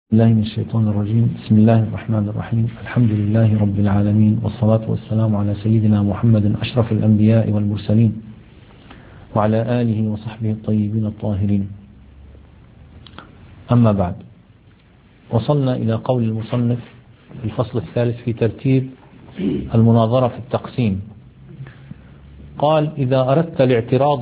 الله من الشيطان الرجيم. بسم الله الرحمن الرحيم. الحمد لله رب العالمين، والصلاة والسلام على سيدنا محمد أشرف الأنبياء والمرسلين وعلى آله وصحبه الطيبين الطاهرين. أما بعد، وصلنا إلى قول المصنف في الفصل الثالث في ترتيب المناظرة في التقسيم. قال: إذا أردت الاعتراض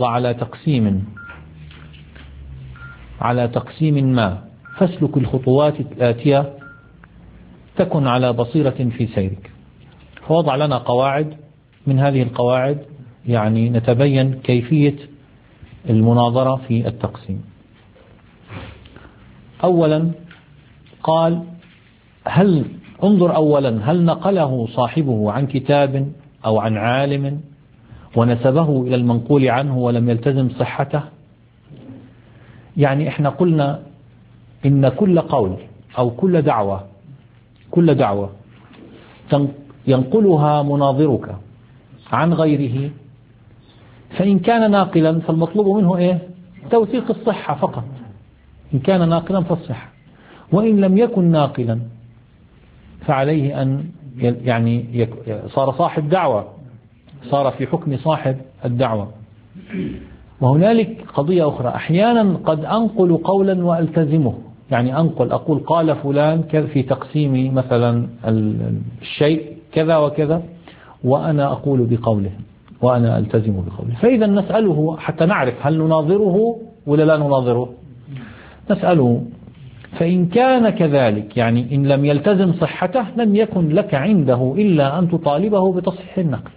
على تقسيم ما فاسلك الخطوات الآتية تكن على بصيرة في سيرك. فوضع لنا قواعد، من هذه القواعد يعني نتبين كيفية المناظرة في التقسيم. أولا قال: انظر أولا هل نقله صاحبه عن كتاب أو عن عالم ونسبه إلى المنقول عنه ولم يلتزم صحته. يعني احنا قلنا إن كل قول أو كل دعوة ينقلها مناظرك عن غيره، فإن كان ناقلا فالمطلوب منه توثيق الصحة فقط، إن كان ناقلا فالصحة، وإن لم يكن ناقلا فعليه أن يعني صار صاحب دعوة، صار في حكم صاحب الدعوة. وهنالك قضية أخرى، أحيانا قد أنقل قولا وألتزمه، يعني أقول قال فلان في تقسيم مثلا الشيء كذا وكذا، وأنا أقول بقوله وأنا ألتزم بقوله. فإذا نسأله حتى نعرف هل نناظره ولا لا نناظره، نسأله. فإن كان كذلك، يعني إن لم يلتزم صحته، لم يكن لك عنده إلا أن تطالبه بتصحيح النقل،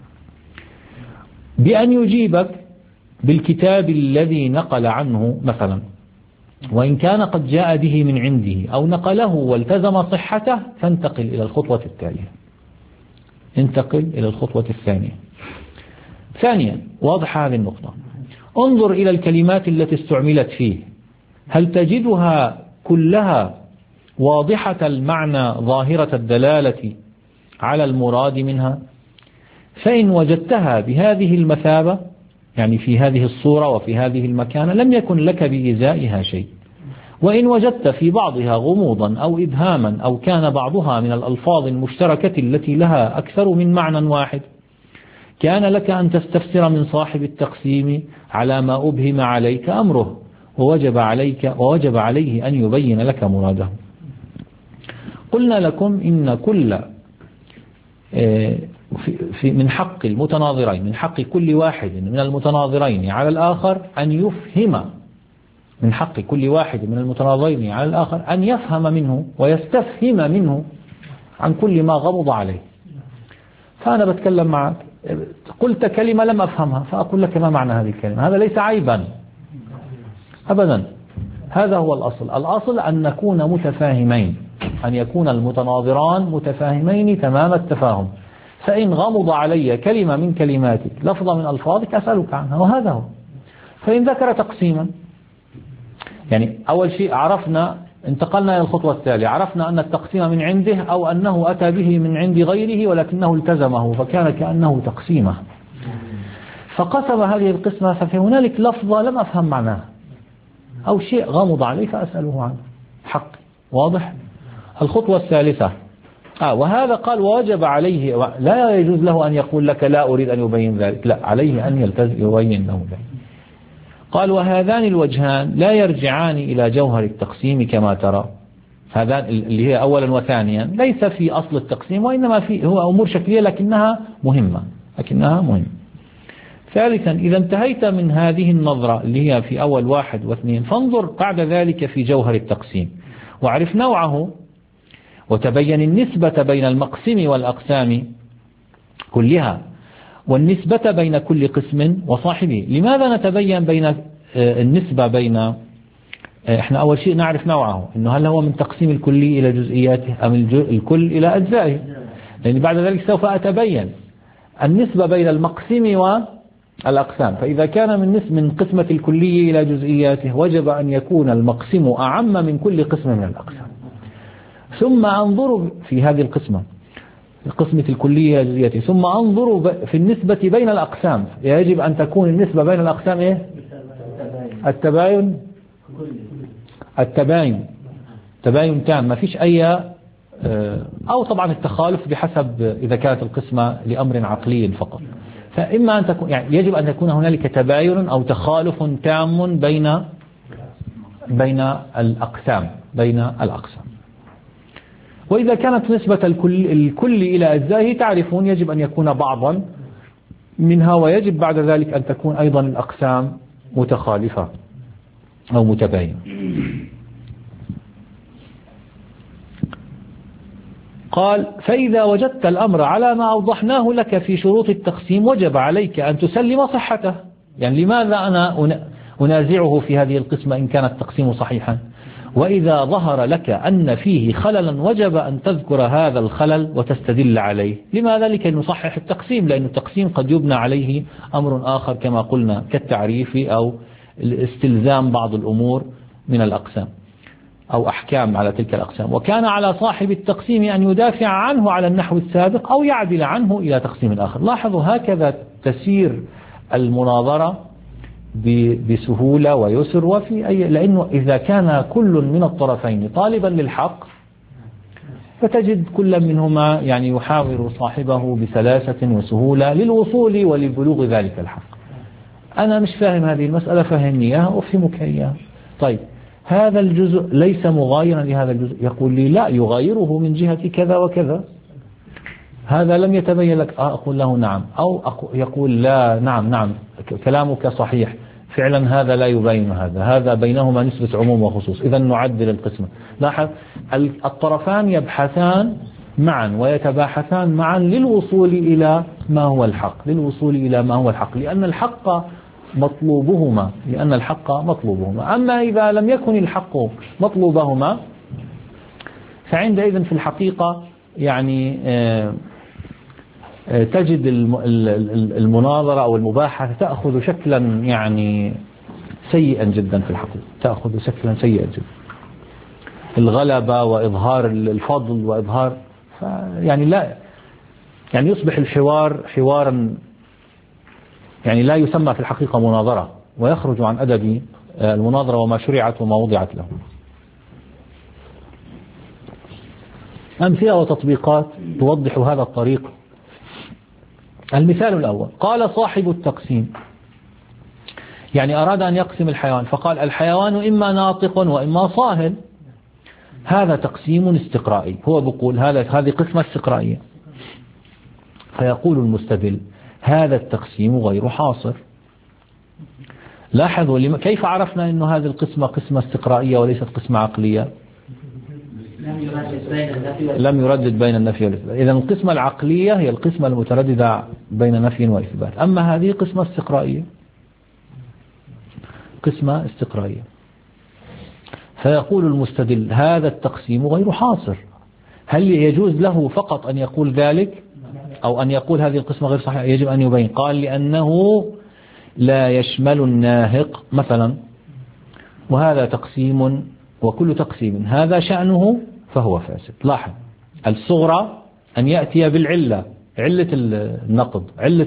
بأن يجيبك بالكتاب الذي نقل عنه مثلا، وإن كان قد جاء به من عنده أو نقله والتزم صحته فانتقل إلى الخطوة التالية، انتقل إلى الخطوة الثانية. ثانيا، واضح هذه النقطة، انظر إلى الكلمات التي استعملت فيه، هل تجدها كلها واضحة المعنى ظاهرة الدلالة على المراد منها؟ فإن وجدتها بهذه المثابة، يعني في هذه الصورة وفي هذه المكانة، لم يكن لك بإزائها شيء. وإن وجدت في بعضها غموضا أو إبهاما، أو كان بعضها من الألفاظ المشتركة التي لها أكثر من معنى واحد، كان لك أن تستفسر من صاحب التقسيم على ما أبهم عليك أمره، ووجب عليه أن يبين لك مراده. قلنا لكم إن كل من حق المتناظرين، من حق كل واحد من المتناظرين على الآخر أن يفهم، من حق كل واحد من المتناظرين على الآخر أن يفهم منه ويستفهم منه عن كل ما غمض عليه. فأنا بتكلم معك، قلت كلمة لم أفهمها، فأقول لك ما معنى هذه الكلمة. هذا ليس عيبا أبدا، هذا هو الأصل. الأصل أن نكون متفاهمين، أن يكون المتناظران متفاهمين تمام التفاهم. فإن غمض علي كلمة من كلماتك، لفظة من ألفاظك، أسألك عنها، وهذا هو. فإن ذكر تقسيما، يعني أول شيء عرفنا، انتقلنا إلى الخطوة التالية، عرفنا أن التقسيم من عنده أو أنه أتى به من عند غيره ولكنه التزمه فكان كأنه تقسيمه، فقسم هذه القسمة، ففي هنالك لفظة لم أفهم معناها أو شيء غمض عليه فأسأله عنه، حق واضح. الخطوة الثالثة، وهذا قال ووجب عليه، لا يجوز له أن يقول لك لا أريد أن يبين ذلك، لا، عليه أن يبين له ذلك. قال: وهذان الوجهان لا يرجعان إلى جوهر التقسيم كما ترى. هذان اللي هي أولا وثانيا ليس في أصل التقسيم، وإنما هو أمور شكلية لكنها مهمة. ثالثا، إذا انتهيت من هذه النظرة اللي هي في أول 1 و2، فانظر بعد ذلك في جوهر التقسيم، وعرف نوعه، وتبين النسبة بين المقسم والأقسام كلها، والنسبة بين كل قسم وصاحبه. لماذا نتبين بين النسبة بين، احنا أول شيء نعرف نوعه، إنه هل هو من تقسيم الكلي إلى جزئياته أم الكل إلى أجزائه، لأن بعد ذلك سوف أتبين النسبة بين المقسم والأقسام. فإذا كان من قسمة الكلي إلى جزئياته، وجب أن يكون المقسم أعم من كل قسم من الأقسام. ثم أنظر في هذه القسمة الكلية جزئيته، ثم أنظر في النسبة بين الأقسام. يجب أن تكون النسبة بين الأقسام التباين. تباين تام، ما فيش أي أو طبعا التخالف بحسب إذا كانت القسمة لأمر عقلي فقط. فإما أن تكون يعني يجب أن يكون هنالك تباين أو تخالف تام بين الأقسام. وإذا كانت نسبة الكل إلى أجزائه تعرفون يجب أن يكون بعضا منها، ويجب بعد ذلك أن تكون أيضا الأقسام متخالفة أو متباينة. قال: فإذا وجدت الأمر على ما أوضحناه لك في شروط التقسيم وجب عليك أن تسلم صحته. يعني لماذا أنا أنازعه في هذه القسمة إن كان التقسيم صحيحا؟ وإذا ظهر لك أن فيه خللا وجب أن تذكر هذا الخلل وتستدل عليه. لماذا؟ لكي نصحح التقسيم، لأن التقسيم قد يبنى عليه أمر آخر كما قلنا كالتعريف أو الاستلزام بعض الأمور من الأقسام أو أحكام على تلك الأقسام. وكان على صاحب التقسيم أن يدافع عنه على النحو السابق أو يعدل عنه إلى تقسيم آخر. لاحظوا هكذا تسير المناظرة بسهولة ويسر. لأنه إذا كان كل من الطرفين طالبا للحق فتجد كل منهما يعني يحاور صاحبه بسلاسة وسهولة للوصول ولبلوغ ذلك الحق. أنا مش فاهم هذه المسألة، فهمني إياها أفهمك إياها. طيب هذا الجزء ليس مغايرا لهذا الجزء، يقول لي لا يغايره من جهة كذا وكذا. هذا لم يتبين لك، أقول له نعم، أو يقول لا نعم كلامك صحيح فعلا هذا لا يبين هذا بينهما نسبة عموم وخصوص، إذا نعدل القسمة. لاحظ الطرفان يبحثان معا ويتباحثان معا للوصول إلى ما هو الحق، لأن الحق مطلوبهما، أما إذا لم يكن الحق مطلوبهما فعندئذ في الحقيقة يعني تجد المناظرة أو المباحثة تأخذ شكلا يعني سيئا جدا في الحقيقة، الغلبة وإظهار الفضل وإظهار يعني لا يعني يصبح الحوار حوارا يعني لا يسمى في الحقيقة مناظرة، ويخرج عن أدب المناظرة وما شرعت وما وضعت له. أمثلة وتطبيقات توضح هذا الطريق. المثال الأول: قال صاحب التقسيم، يعني أراد أن يقسم الحيوان فقال الحيوان إما ناطق وإما صاهل. هذا تقسيم استقرائي، هو بيقول هذه قسمة استقرائية. فيقول المستدل هذا التقسيم غير حاصر. لاحظوا كيف عرفنا أن هذه القسمة قسمة استقرائية وليست قسمة عقلية؟ لم يردد بين النفي والإثبات. إذن القسمة العقلية هي القسمة المترددة بين نفي وإثبات، أما هذه قسمة استقرائية. فيقول المستدل هذا التقسيم غير حاصر. هل يجوز له فقط أن يقول ذلك أو أن يقول هذه القسمة غير صحيحة؟ يجب أن يبين. قال لأنه لا يشمل الناهق مثلا، وهذا تقسيم وكل تقسيم هذا شأنه فهو فاسد. لاحظ الصغرى أن يأتي بالعلة، علة النقض، علة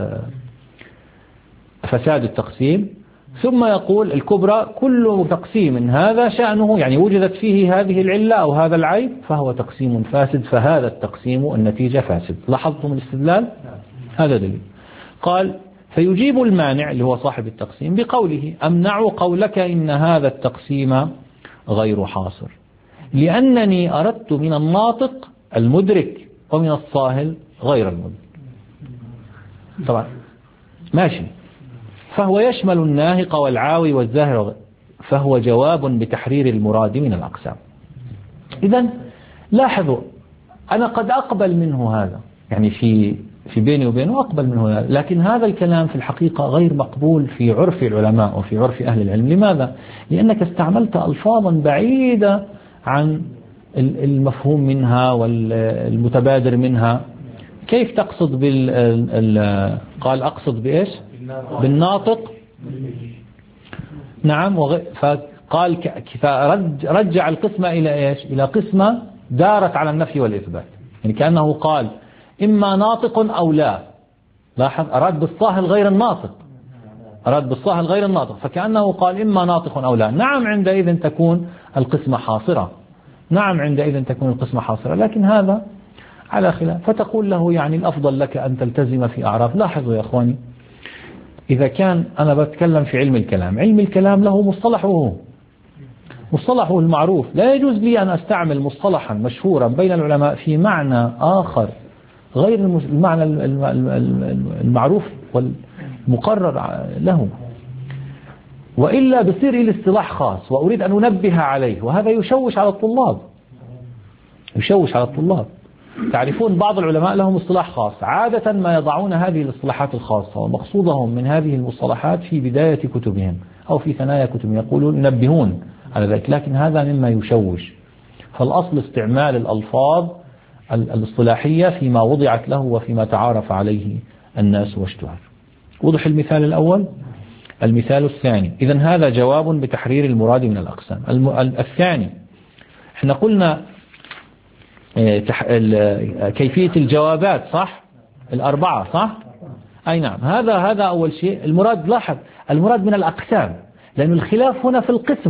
فساد التقسيم، ثم يقول الكبرى كل تقسيم هذا شأنه يعني وجدت فيه هذه العلة أو هذا العيب فهو تقسيم فاسد، فهذا التقسيم النتيجة فاسد. لاحظتم الاستدلال؟ هذا دليل. قال فيجيب المانع اللي هو صاحب التقسيم بقوله أمنع قولك إن هذا التقسيم غير حاصر لأنني أردت من الناطق المدرك ومن الصاهل غير المدرك. طبعا ماشي، فهو يشمل الناهق والعاوي والزاهر، فهو جواب بتحرير المراد من الأقسام. إذن لاحظوا أنا قد أقبل منه هذا، يعني في بيني وبينه أقبل منه هذا، لكن هذا الكلام في الحقيقة غير مقبول في عرف العلماء وفي عرف أهل العلم. لماذا؟ لأنك استعملت ألفاظا بعيدة عن المفهوم منها والمتبادر منها. كيف تقصد قال أقصد بإيش؟ بالناطق. نعم، فقال فرجع القسمة إلى إيش؟ إلى قسمة دارت على النفي والإثبات، يعني كأنه قال إما ناطق أو لا. لاحظ أراد بالصاهل غير الناطق، فكأنه قال إما ناطق أو لا. نعم، عندئذ تكون القسمة حاصرة، نعم عندئذ تكون القسمة حاصلة، لكن هذا على خلاف. فتقول له يعني الأفضل لك أن تلتزم في أعراف. لاحظوا يا أخواني، إذا كان أنا بتكلم في علم الكلام، علم الكلام له مصطلحه المعروف، لا يجوز لي أن أستعمل مصطلحا مشهورا بين العلماء في معنى آخر غير المعنى المعروف والمقرر له، وإلا بصير الاصطلاح خاص وأريد أن أنبه عليه، وهذا يشوش على الطلاب. تعرفون بعض العلماء لهم اصطلاح خاص، عادة ما يضعون هذه الاصطلاحات الخاصة ومقصودهم من هذه المصطلحات في بداية كتبهم أو في ثنايا كتبهم، يقولون ينبهون على ذلك، لكن هذا مما يشوش. فالأصل استعمال الألفاظ الاصطلاحية فيما وضعت له وفيما تعارف عليه الناس واشتهر. وضح المثال الأول. المثال الثاني، إذن هذا جواب بتحرير المراد من الأقسام. الثاني، احنا قلنا كيفية الجوابات صح؟ الأربعة صح؟ أي نعم. هذا أول شيء. المراد، لاحظ المراد من الأقسام، لأن الخلاف هنا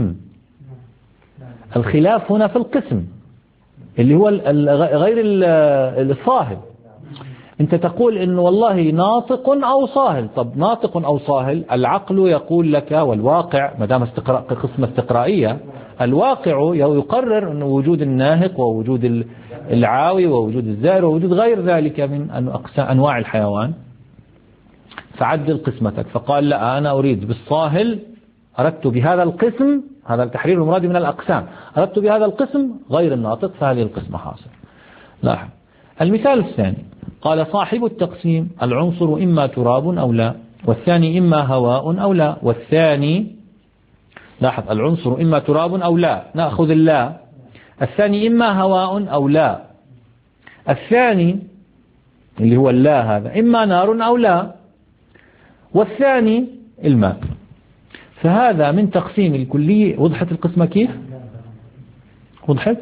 في القسم اللي هو غير الصاهل. أنت تقول إنه والله ناطق أو صاهل. طب ناطق أو صاهل، العقل يقول لك والواقع، ما دام قسمة استقرائية، الواقع يقرر أن وجود الناهق ووجود العاوي ووجود الزائر ووجود غير ذلك من أنواع الحيوان. فعدل قسمتك، فقال لا، أنا أريد بالصاهل، أردت بهذا القسم، هذا التحرير المراد من الأقسام، أردت بهذا القسم غير الناطق، فهذه القسمة حاصل. لاحظ المثال الثاني، قال صاحب التقسيم العنصر إما تراب أو لا، والثاني إما هواء أو لا. والثاني، لاحظ العنصر إما تراب أو لا، نأخذ اللا. الثاني إما هواء أو لا. الثاني اللي هو اللا هذا إما نار أو لا. والثاني الماء. فهذا من تقسيم الكلية. وضحت القسمة كيف؟ وضحت؟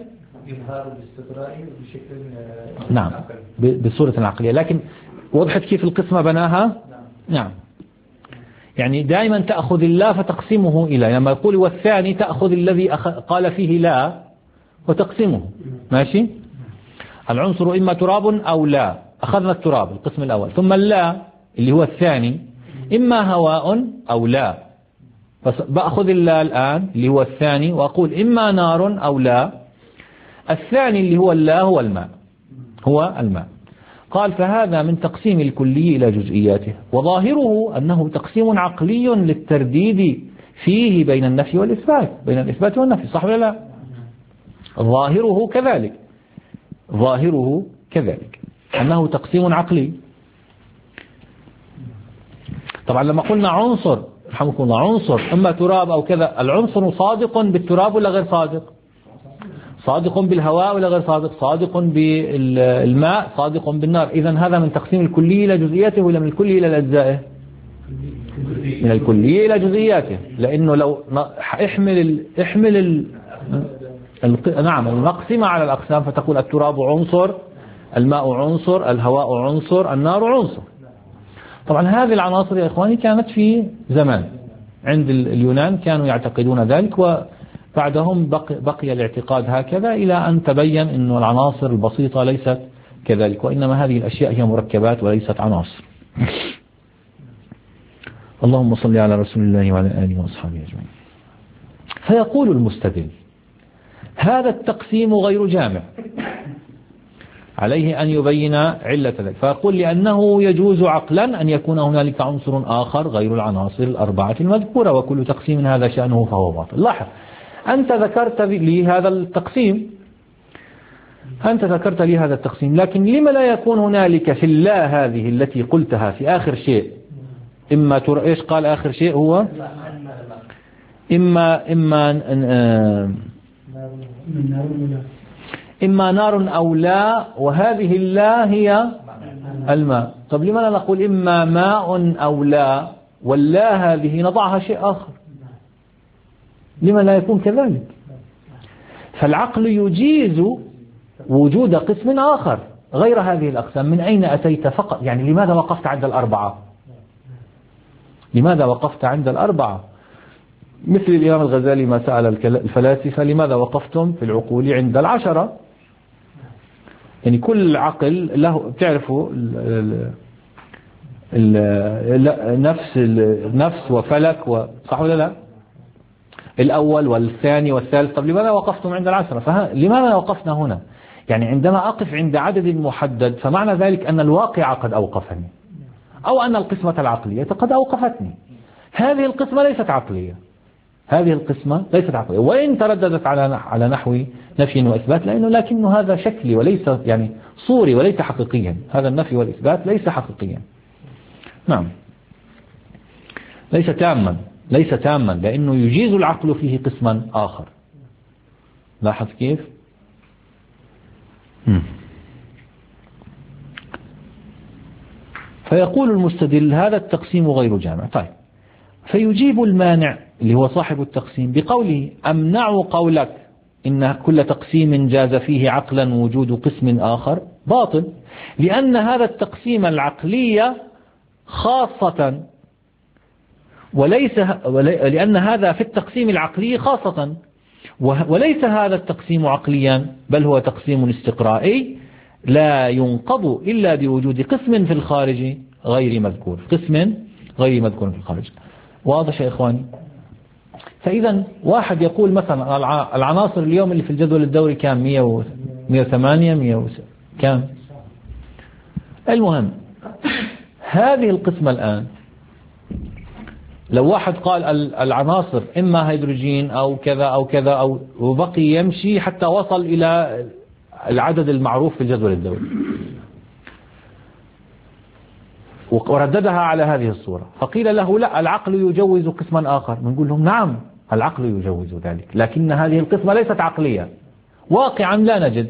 نعم بصورة عقلية، لكن وضحت كيف القسمة بناها؟ نعم. يعني دائما تأخذ اللا فتقسمه إلى، لما يقول والثاني تأخذ الذي قال فيه لا وتقسمه. ماشي. العنصر إما تراب أو لا، أخذنا التراب القسم الأول، ثم اللا اللي هو الثاني إما هواء أو لا، بأخذ اللا الآن اللي هو الثاني وأقول إما نار أو لا. الثاني اللي هو اللا هو الماء. قال فهذا من تقسيم الكلي إلى جزئياته، وظاهره أنه تقسيم عقلي للترديد فيه بين النفي والإثبات، بين الإثبات والنفي، صح ولا لا؟ ظاهره كذلك أنه تقسيم عقلي. طبعا لما قلنا عنصر، رحمكم الله، عنصر إما تراب أو كذا، العنصر صادق بالتراب ولا غير صادق؟ صادق بالهواء ولا غير صادق؟ صادق بالماء، صادق بالنار. إذن هذا من تقسيم الكلي إلى جزئياته ولا من الكلي إلى أجزائه؟ من الكلي إلى جزئياته، لأنه لو احمل نعم المقسمة على الأقسام، فتقول التراب عنصر، الماء عنصر، الهواء عنصر، النار عنصر. طبعا هذه العناصر يا إخواني كانت في زمان عند اليونان كانوا يعتقدون ذلك، وبعدهم بقي الاعتقاد هكذا إلى أن تبين أن العناصر البسيطة ليست كذلك، وإنما هذه الأشياء هي مركبات وليست عناصر. اللهم صل على رسول الله وعلى آله وأصحابه أجمعين. فيقول المستدل هذا التقسيم غير جامع، عليه أن يبين علة ذلك، فيقول لأنه يجوز عقلا أن يكون هنالك عنصر آخر غير العناصر الأربعة المذكورة، وكل تقسيم هذا شأنه فهو باطل. لاحظ أنت ذكرت لي هذا التقسيم، لكن لما لا يكون هنالك في الله هذه التي قلتها في آخر شيء إما إيش قال آخر شيء هو إما نار أو لا، وهذه اللا هي الماء. طب لماذا نقول إما ماء أو لا، واللا هذه نضعها شيء آخر؟ لما لا يكون كذلك؟ فالعقل يجيز وجود قسم آخر غير هذه الأقسام. من أين أتيت فقط؟ يعني لماذا وقفت عند الأربعة؟ مثل الإمام الغزالي ما سأل الفلاسفة لماذا وقفتم في العقول عند 10؟ يعني كل عقل له، تعرفوا نفس وفلك صح ولا لا؟ الأول والثاني والثالث. طب لماذا وقفتم عند 10؟ لماذا وقفنا هنا؟ يعني عندما أقف عند عدد محدد فمعنى ذلك أن الواقع قد أوقفني، أو أن القسمة العقلية قد أوقفتني. هذه القسمة ليست عقلية، هذه القسمة ليست عقلية، وإن ترددت على نحو نفي وإثبات، لكنه هذا شكلي وليس يعني صوري وليس حقيقيا. هذا النفي والإثبات ليس حقيقيا. نعم، ليس تاما لأنه يجيز العقل فيه قسما آخر. لاحظ كيف؟ فيقول المستدل هذا التقسيم غير جامع. طيب، فيجيب المانع اللي هو صاحب التقسيم بقوله أمنع قولك إن كل تقسيم جاز فيه عقلا وجود قسم آخر باطل، لأن هذا التقسيم العقلية خاصة لأن هذا في التقسيم العقلي خاصة، وليس هذا التقسيم عقليا بل هو تقسيم استقرائي لا ينقض إلا بوجود قسم في الخارج غير مذكور، قسم غير مذكور في الخارج. واضح يا إخواني؟ فإذا واحد يقول مثلا العناصر اليوم اللي في الجدول الدوري كام؟ 108 100 كام؟ المهم هذه القسمة الآن لو واحد قال العناصر إما هيدروجين أو كذا أو كذا أو وبقي يمشي حتى وصل إلى العدد المعروف في الجدول الدوري ورددها على هذه الصورة، فقيل له لا العقل يجوز قسما آخر، نقول لهم نعم العقل يجوز ذلك، لكن هذه القسمة ليست عقلية، واقعا لا نجد.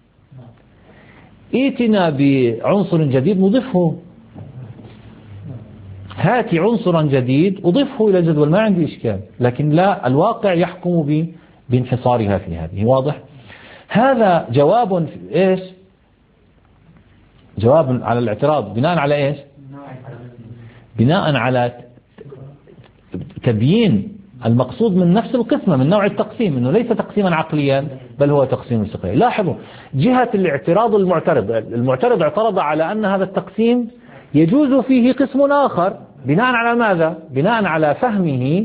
ائتنا بعنصر جديد نضيفه، هاتي عنصرا جديد أضيفه إلى الجدول، ما عندي إشكال، لكن لا، الواقع يحكم بانحصارها في هذه. واضح؟ هذا جواب إيش؟ جواب على الاعتراض بناء على إيش؟ بناء على تبيين المقصود من نفس القسمة من نوع التقسيم، أنه ليس تقسيما عقليا بل هو تقسيم استقرائي. لاحظوا جهة الاعتراض، المعترض اعترض على أن هذا التقسيم يجوز فيه قسم آخر بناء على ماذا؟ بناء على فهمه.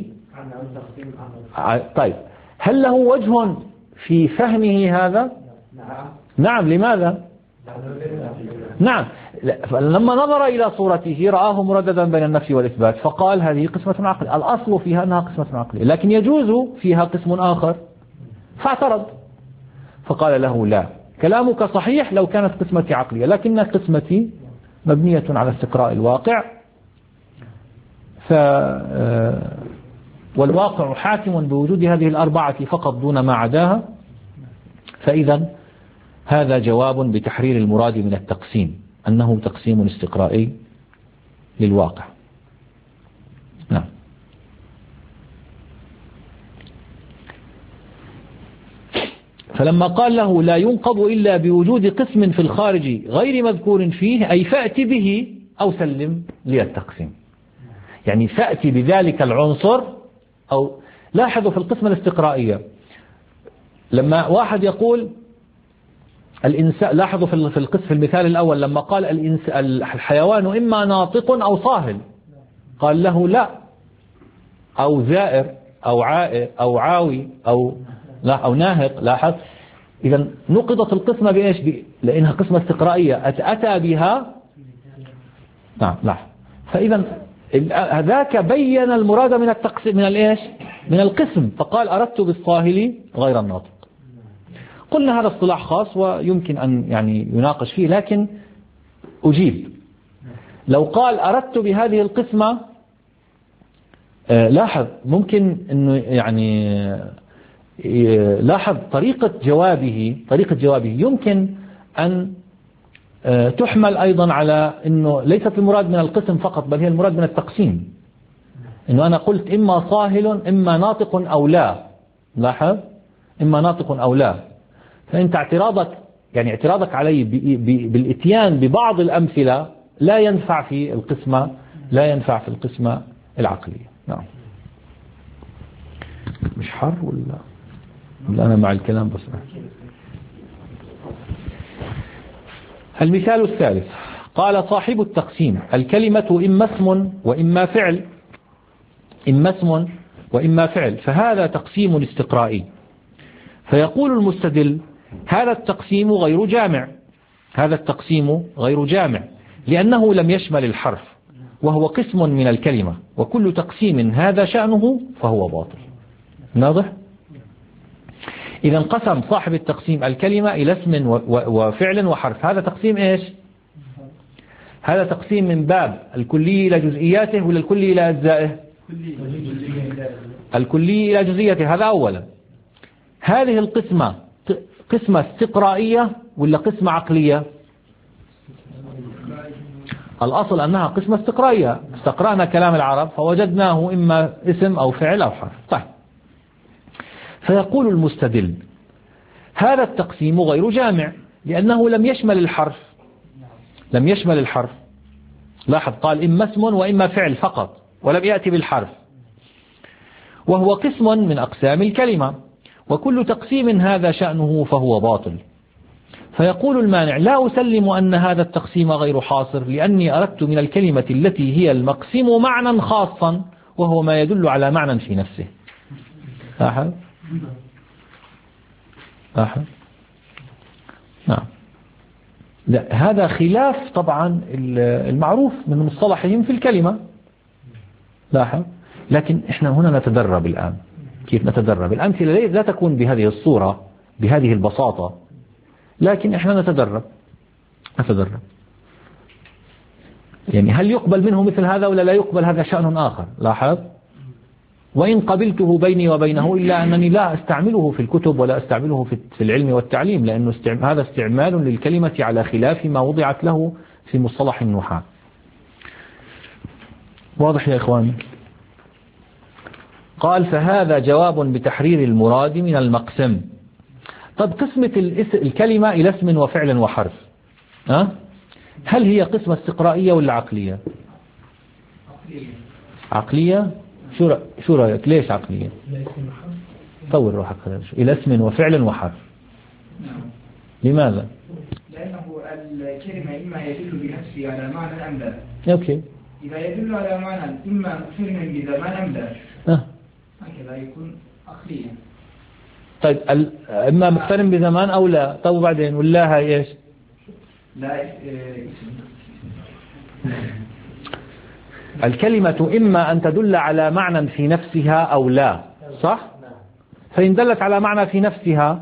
طيب هل له وجه في فهمه هذا؟ نعم. لماذا؟ نعم، لما نظر إلى صورته رآه مرددا بين النفي والإثبات فقال هذه قسمة عقلية، الأصل فيها أنها قسمة عقلية لكن يجوز فيها قسم آخر، فاعترض فقال له لا، كلامك صحيح لو كانت قسمتي عقلية، لكن قسمتي مبنية على استقراء الواقع، والواقع حاكم بوجود هذه الأربعة فقط دون ما عداها. فإذا هذا جواب بتحرير المراد من التقسيم أنه تقسيم استقرائي للواقع. نعم. فلما قال له لا ينقض إلا بوجود قسم في الخارج غير مذكور فيه، أي فأتي به أو سلم لي التقسيم، يعني فأتي بذلك العنصر. أو لاحظوا في القسمة الاستقرائية لما واحد يقول الإنسان، لاحظوا في القسم في المثال الأول لما قال الحيوان إما ناطق أو صاهل، قال له لا، أو زائر أو عائر أو عاوي أو ناهق. لاحظ إذا نقضت القسمة بإيش؟ لأنها قسمة استقرائية أتى بها. نعم لاحظ. فإذا ذاك بين المراد من التقسيم من الإيش؟ من القسم، فقال أردت بالصاهل غير الناطق. قلنا هذا اصطلاح خاص ويمكن أن يعني يناقش فيه، لكن أجيب. لو قال أردت بهذه القسمة، لاحظ ممكن أنه يعني لاحظ طريقة جوابه يمكن أن تحمل أيضا على أنه ليست المراد من القسم فقط بل هي المراد من التقسيم، أنه أنا قلت إما صاهل إما ناطق أو لا. لاحظ إما ناطق أو لا، فأنت اعتراضك علي بالإتيان ببعض الأمثلة لا ينفع في القسمة العقلية. نعم. مش حر ولا أنا مع الكلام بس. المثال الثالث قال صاحب التقسيم الكلمة إما اسم وإما فعل، إما اسم وإما فعل، فهذا تقسيم استقرائي. فيقول المستدل هذا التقسيم غير جامع، هذا التقسيم غير جامع لأنه لم يشمل الحرف وهو قسم من الكلمة، وكل تقسيم هذا شأنه فهو باطل. واضح؟ إذا انقسم صاحب التقسيم الكلمة إلى اسم وفعل وحرف. هذا تقسيم إيش؟ هذا تقسيم من باب الكلي إلى جزئياته ولا الكلي إلى أجزائه؟ الكلي إلى جزئياته. هذا أولا. هذه القسمة قسمة استقرائية ولا قسمة عقلية؟ الأصل أنها قسمة استقرائية، استقرأنا كلام العرب فوجدناه إما اسم أو فعل أو حرف. طيب، فيقول المستدل هذا التقسيم غير جامع لأنه لم يشمل الحرف، لم يشمل الحرف. لاحظ قال إما اسم وإما فعل فقط ولم يأتي بالحرف، وهو قسم من أقسام الكلمة، وكل تقسيم هذا شأنه فهو باطل. فيقول المانع لا أسلم أن هذا التقسيم غير حاصر لأني أردت من الكلمة التي هي المقسم معنى خاصا وهو ما يدل على معنى في نفسه. لاحظ؟ لاحظ؟ نعم. لا، هذا خلاف طبعا المعروف من مصطلحهم في الكلمة. لاحظ؟ لكن احنا هنا نتدرب الآن. كيف نتدرب؟ الأمثلة لا تكون بهذه الصورة بهذه البساطة، لكن احنا نتدرب. يعني هل يقبل منه مثل هذا ولا لا يقبل؟ هذا شأن آخر. لاحظ؟ وإن قبلته بيني وبينه إلا أنني لا أستعمله في الكتب ولا أستعمله في العلم والتعليم، لأنه هذا استعمال للكلمة على خلاف ما وضعت له في مصطلح النحاة. واضح يا إخواني؟ قال فهذا جواب بتحرير المراد من المقسم. طب قسمة الكلمة إلى اسم وفعل وحرف، هل هي قسمة استقرائية ولا عقلية؟ عقلية. شو رأيك؟ ليش عقلية؟ طور روحك إلى اسم وفعل وحرف. لماذا؟ لأنه الكلمة إما يدل بنفسه على معنى أم لا. أوكي. إذا يدل على معنى إما مقترن بزمان أم لا، هكذا يكون عقليا. طيب إما مقترن بزمان أو لا. طب وبعدين ولا هاي إيش؟ لا اسم. الكلمة إما أن تدل على معنى في نفسها أو لا، صح؟ فإن دلت على معنى في نفسها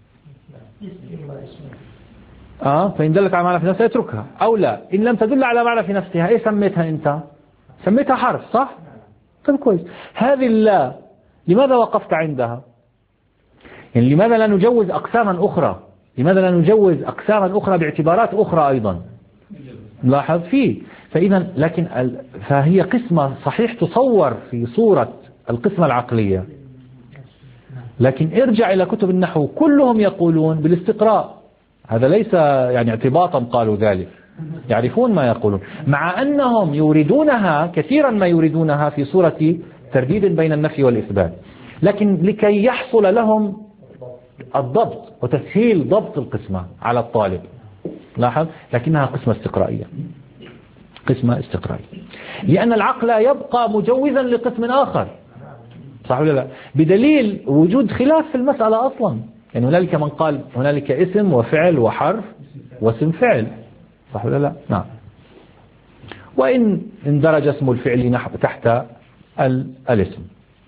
فإن دلت على معنى في نفسها اتركها، أو لا. إن لم تدل على معنى في نفسها إيه سميتها أنت؟ سميتها حرف، صح؟ طيب كويس. هذه اللا لماذا وقفت عندها؟ يعني لماذا لا نجوز أقساما أخرى؟ لماذا لا نجوز أقساما أخرى باعتبارات أخرى أيضا؟ لاحظ فيه. فإذا فهي قسمة صحيح تصور في صورة القسمة العقلية، لكن ارجع إلى كتب النحو كلهم يقولون بالاستقراء. هذا ليس يعني اعتباطا قالوا ذلك، يعرفون ما يقولون، مع أنهم يريدونها كثيرا ما يريدونها في صورة ترديد بين النفي والإثبات، لكن لكي يحصل لهم الضبط وتسهيل ضبط القسمة على الطالب. لاحظ؟ لكنها قسمة استقرائية، قسمة استقرائية، لأن العقل يبقى مجوزا لقسم آخر، صح ولا لا؟ بدليل وجود خلاف في المسألة أصلا. يعني هنالك من قال هنالك اسم وفعل وحرف واسم فعل، صح ولا لا؟ نعم. وإن اندرج اسم الفعل تحت الاسم.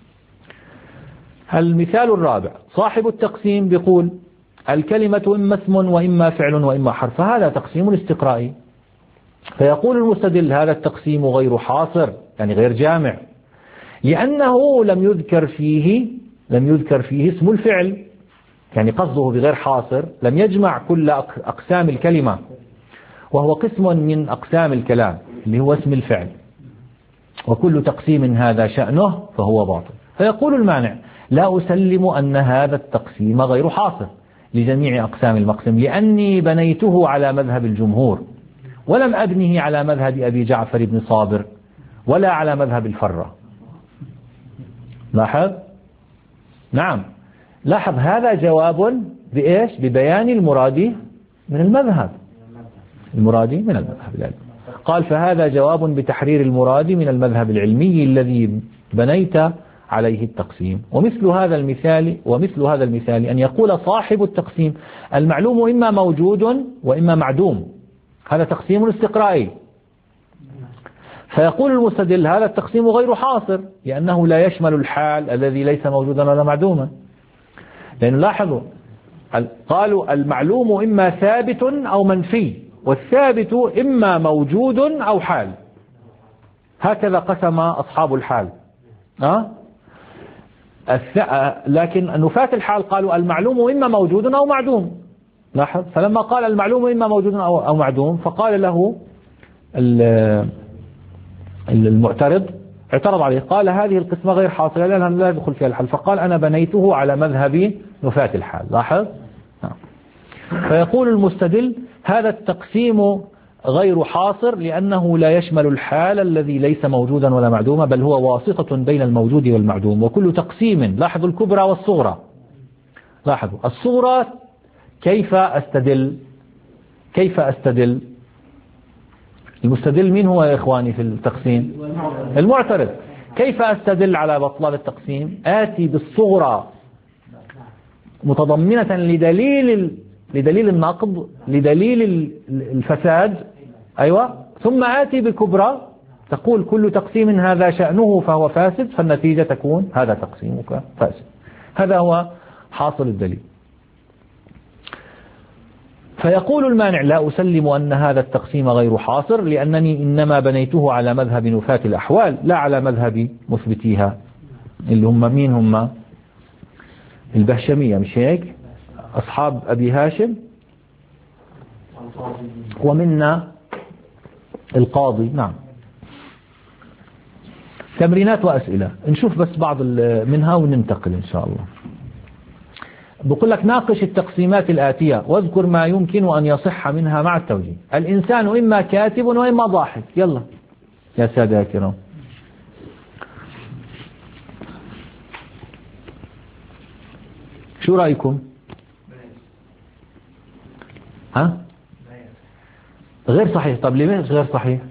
المثال الرابع صاحب التقسيم بيقول الكلمة إما اسم وإما فعل وإما حرف، فهذا تقسيم استقرائي. فيقول المستدل هذا التقسيم غير حاصر، يعني غير جامع، لأنه لم يذكر فيه اسم الفعل، يعني قصده بغير حاصر لم يجمع كل أقسام الكلمة، وهو قسم من أقسام الكلام اللي هو اسم الفعل، وكل تقسيم هذا شأنه فهو باطل. فيقول المانع لا أسلم أن هذا التقسيم غير حاصر لجميع أقسام المقسم، لأني بنيته على مذهب الجمهور ولم أبنه على مذهب أبي جعفر بن صابر ولا على مذهب الفرة. لاحظ؟ نعم، لاحظ هذا جواب بإيش؟ ببيان المراد من المذهب. المراد من المذهب العلمي. قال فهذا جواب بتحرير المراد من المذهب العلمي الذي بنيت عليه التقسيم. ومثل هذا المثال أن يقول صاحب التقسيم المعلوم إما موجود وإما معدوم، هذا تقسيم استقرائي. فيقول المستدل هذا التقسيم غير حاصر لأنه لا يشمل الحال الذي ليس موجودا ولا معدوما. لأن لاحظوا قالوا المعلوم إما ثابت أو منفي، والثابت إما موجود أو حال، هكذا قسم أصحاب الحال. لكن نفاة الحال قالوا المعلوم إما موجود أو معدوم. لاحظ، فلما قال المعلوم إما موجود أو معدوم فقال له المعترض، اعترض عليه، قال هذه القسمة غير حاصلة لأنها لا يدخل فيها الحال، فقال أنا بنيته على مذهب نفاة الحال. لاحظ، فيقول المستدل هذا التقسيم غير حاصر لأنه لا يشمل الحال الذي ليس موجودا ولا معدوما، بل هو واسطة بين الموجود والمعدوم. وكل تقسيم، لاحظوا الكبرى والصغرى، لاحظوا الصغرى كيف أستدل؟ المستدل مين هو يا إخواني في التقسيم؟ المعترض. كيف أستدل على بطلان التقسيم؟ آتي بالصغرى متضمنة لدليل النقض، لدليل الفساد، أيوة، ثم آتي بكبرى تقول كل تقسيم هذا شأنه فهو فاسد، فالنتيجة تكون هذا تقسيمك فاسد. هذا هو حاصل الدليل. فيقول المانع لا أسلم أن هذا التقسيم غير حاصر لأنني إنما بنيته على مذهب نفاة الأحوال لا على مذهب مثبتيها، اللي هم مين؟ هم البهشمية، مش هيك؟ أصحاب أبي هاشم، ومنا القاضي. نعم. تمرينات وأسئلة، نشوف بس بعض منها وننتقل إن شاء الله. بقول لك ناقش التقسيمات الآتية واذكر ما يمكن أن يصح منها مع التوجيه. الإنسان إما كاتب وإما ضاحك. يلا يا سادة يا كرام، شو رأيكم؟ غير صحيح. طب ليه غير صحيح؟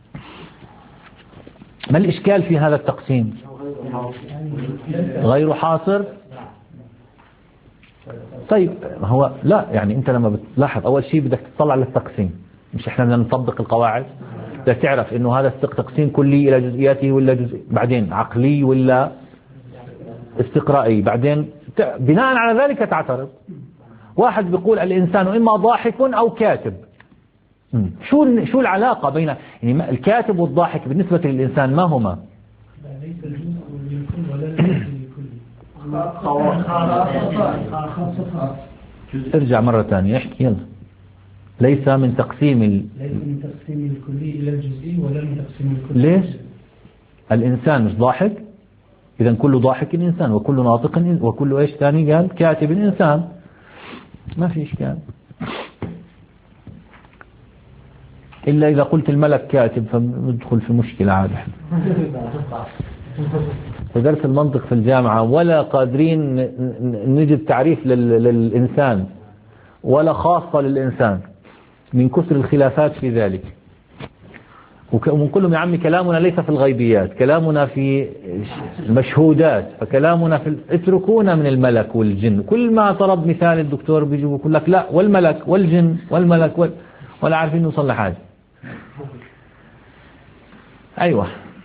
ما الإشكال في هذا التقسيم؟ غير حاصر. طيب هو لا، يعني انت لما بتلاحظ اول شيء بدك تطلع للتقسيم، مش احنا بدنا نطبق القواعد، بدك تعرف انه هذا تقسيم كلي الى جزئياته ولا بعدين عقلي ولا استقرائي، بعدين بناء على ذلك تعترض. واحد بيقول الانسان اما ضاحك او كاتب، شو العلاقة بين يعني الكاتب والضاحك بالنسبة للإنسان؟ ما هما؟ ليس الجزء للكل ولا الجزء للكل. ارجع مرة ثانية احكي يلا. ليس من تقسيم الكلي إلى الجزئي ولا من تقسيم الكلي. ليش؟ الإنسان مش ضاحك، إذا كل ضاحك إنسان وكل ناطق وكل إيش ثاني قال كاتب إنسان، ما في إشكال. إلا إذا قلت الملك كاتب فندخل في مشكلة عادة. في درس المنطق في الجامعة ولا قادرين نجد تعريف للإنسان ولا خاصة للإنسان من كثر الخلافات في ذلك. ومن كلهم يا عمي كلامنا ليس في الغيبيات، كلامنا في المشهودات، فكلامنا في اتركونا من الملك والجن. كل ما طلب مثال الدكتور بيجي بيقول لك لا والملك والجن والملك ولا عارفين نوصل لحاجة. أيوة.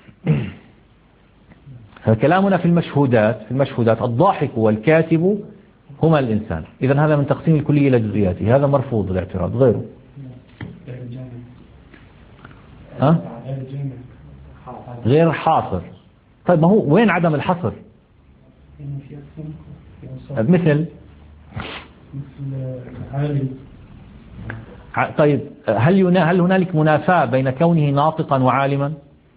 فكلامنا في المشهودات الضاحك والكاتب هما الإنسان. إذن هذا من تقسيم الكلية إلى جزئياته، هذا مرفوض الاعتراض. غيره غير حاصر. طيب ما هو وين عدم الحصر؟ مثل طيب هل هنالك منافاة بين كونه ناطقا وعالما